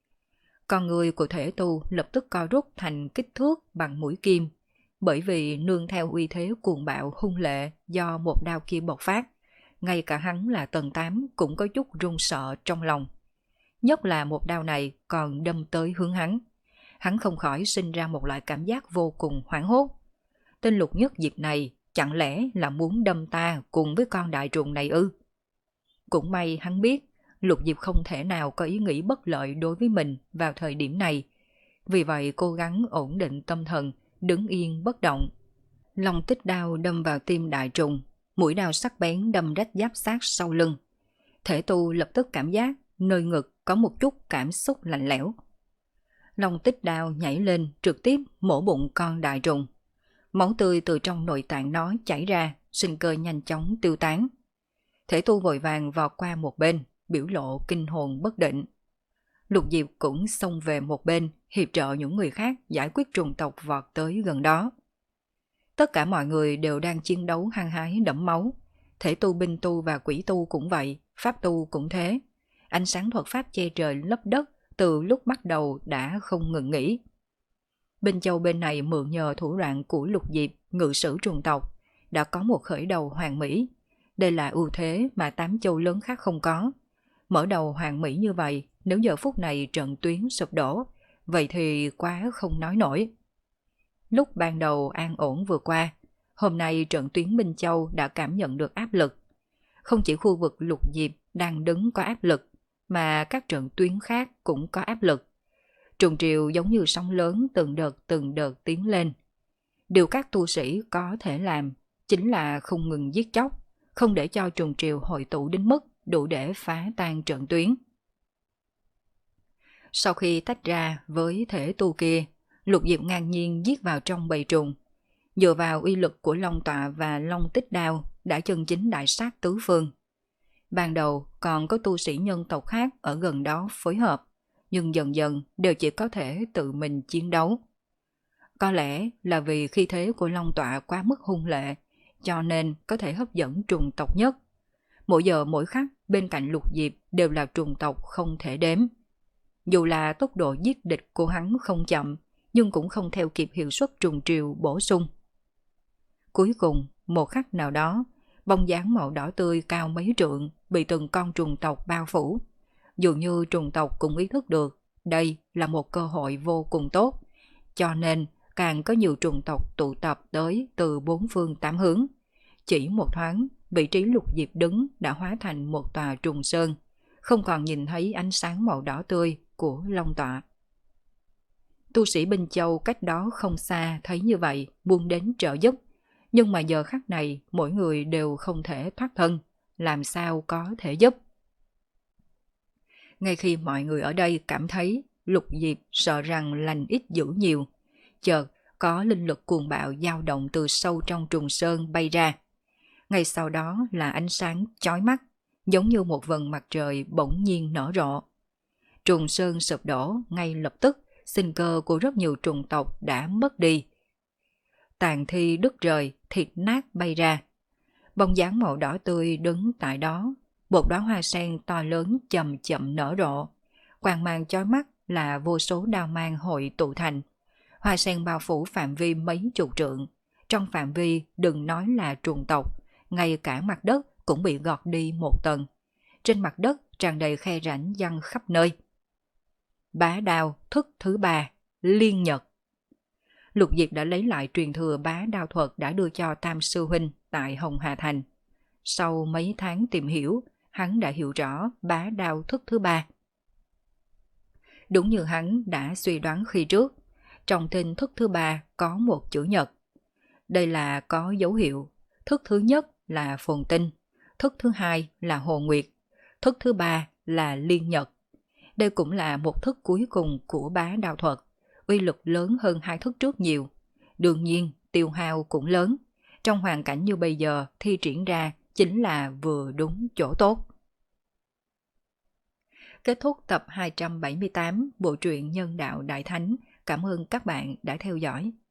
Con người của thể tu lập tức co rút thành kích thước bằng mũi kim, bởi vì nương theo uy thế cuồng bạo hung lệ do một đao kia bộc phát, ngay cả hắn là tầng tám cũng có chút run sợ trong lòng. Nhất là một đao này còn đâm tới hướng hắn. Hắn không khỏi sinh ra một loại cảm giác vô cùng hoảng hốt. Tên Lục Nhất Diệp này chẳng lẽ là muốn đâm ta cùng với con đại trùng này ư? Cũng may hắn biết Lục Diệp không thể nào có ý nghĩ bất lợi đối với mình vào thời điểm này. Vì vậy cố gắng ổn định tâm thần, đứng yên bất động. Long tích đao đâm vào tim đại trùng, mũi đao sắc bén đâm rách giáp xác sau lưng. Thể tu lập tức cảm giác nơi ngực có một chút cảm xúc lạnh lẽo. Long tích đao nhảy lên trực tiếp mổ bụng con đại trùng. Máu tươi từ trong nội tạng nó chảy ra, sinh cơ nhanh chóng tiêu tán. Thể tu vội vàng vọt qua một bên, biểu lộ kinh hồn bất định. Lục Diệp cũng xông về một bên, hiệp trợ những người khác giải quyết trùng tộc vọt tới gần đó. Tất cả mọi người đều đang chiến đấu hăng hái đẫm máu. Thể tu, binh tu và quỷ tu cũng vậy, pháp tu cũng thế. Ánh sáng thuật pháp che trời lấp đất từ lúc bắt đầu đã không ngừng nghỉ. Binh Châu bên này mượn nhờ thủ đoạn của Lục Diệp ngự sử trùng tộc, đã có một khởi đầu hoàn mỹ. Đây là ưu thế mà tám châu lớn khác không có. Mở đầu hoàn mỹ như vậy, nếu giờ phút này trận tuyến sụp đổ, vậy thì quá không nói nổi. Lúc ban đầu an ổn vừa qua, hôm nay trận tuyến Binh Châu đã cảm nhận được áp lực. Không chỉ khu vực Lục Diệp đang đứng có áp lực, mà các trận tuyến khác cũng có áp lực. Trùng triều giống như sóng lớn từng đợt từng đợt tiến lên. Điều các tu sĩ có thể làm chính là không ngừng giết chóc, không để cho trùng triều hội tụ đến mức đủ để phá tan trận tuyến. Sau khi tách ra với thể tu kia, Lục Diệp ngang nhiên giết vào trong bầy trùng. Dựa vào uy lực của Long Tọa và Long Tích Đao đã chân chính đại sát tứ phương. Ban đầu còn có tu sĩ nhân tộc khác ở gần đó phối hợp, nhưng dần dần đều chỉ có thể tự mình chiến đấu. Có lẽ là vì khí thế của Long Tọa quá mức hung lệ, cho nên có thể hấp dẫn trùng tộc nhất. Mỗi giờ mỗi khắc bên cạnh Lục Diệp đều là trùng tộc không thể đếm. Dù là tốc độ giết địch của hắn không chậm, nhưng cũng không theo kịp hiệu suất trùng triều bổ sung. Cuối cùng, một khắc nào đó, bóng dáng màu đỏ tươi cao mấy trượng bị từng con trùng tộc bao phủ. Dường như trùng tộc cũng ý thức được đây là một cơ hội vô cùng tốt, cho nên càng có nhiều trùng tộc tụ tập tới từ bốn phương tám hướng. Chỉ một thoáng, vị trí Lục Diệp đứng đã hóa thành một tòa trùng sơn, không còn nhìn thấy ánh sáng màu đỏ tươi của Long Tọa. Tu sĩ Binh Châu cách đó không xa thấy như vậy, buông đến trợ giúp, nhưng mà giờ khắc này mỗi người đều không thể thoát thân, làm sao có thể giúp. Ngay khi mọi người ở đây cảm thấy Lục Diệp sợ rằng lành ít dữ nhiều, chợt có linh lực cuồng bạo dao động từ sâu trong trùng sơn bay ra. Ngay sau đó là ánh sáng chói mắt, giống như một vầng mặt trời bỗng nhiên nở rộ. Trùng sơn sụp đổ ngay lập tức, sinh cơ của rất nhiều trùng tộc đã mất đi. Tàn thi đứt rời, thịt nát bay ra. Bông dáng màu đỏ tươi đứng tại đó, một đóa hoa sen to lớn chậm chậm nở rộ. Quang mang chói mắt là vô số đao mang hội tụ thành. Hoa sen bao phủ phạm vi mấy chục trượng. Trong phạm vi đừng nói là trùng tộc, ngay cả mặt đất cũng bị gọt đi một tầng. Trên mặt đất tràn đầy khe rãnh văng khắp nơi. Bá đao thức thứ ba, liên nhật. Lục Diệp đã lấy lại truyền thừa bá đao thuật đã đưa cho Tam Sư Huynh tại Hồng Hà Thành. Sau mấy tháng tìm hiểu, hắn đã hiểu rõ bá đao thức thứ ba. Đúng như hắn đã suy đoán khi trước, trong tên thức thứ ba có một chữ nhật. Đây là có dấu hiệu, thức thứ nhất là phồn tinh, thức thứ hai là hồ nguyệt, thức thứ ba là liên nhật. Đây cũng là một thức cuối cùng của bá đao thuật, uy lực lớn hơn hai thức trước nhiều. Đương nhiên, tiêu hao cũng lớn. Trong hoàn cảnh như bây giờ, thi triển ra chính là vừa đúng chỗ tốt. Kết thúc tập hai trăm bảy mươi tám bộ truyện Nhân đạo Đại Thánh. Cảm ơn các bạn đã theo dõi.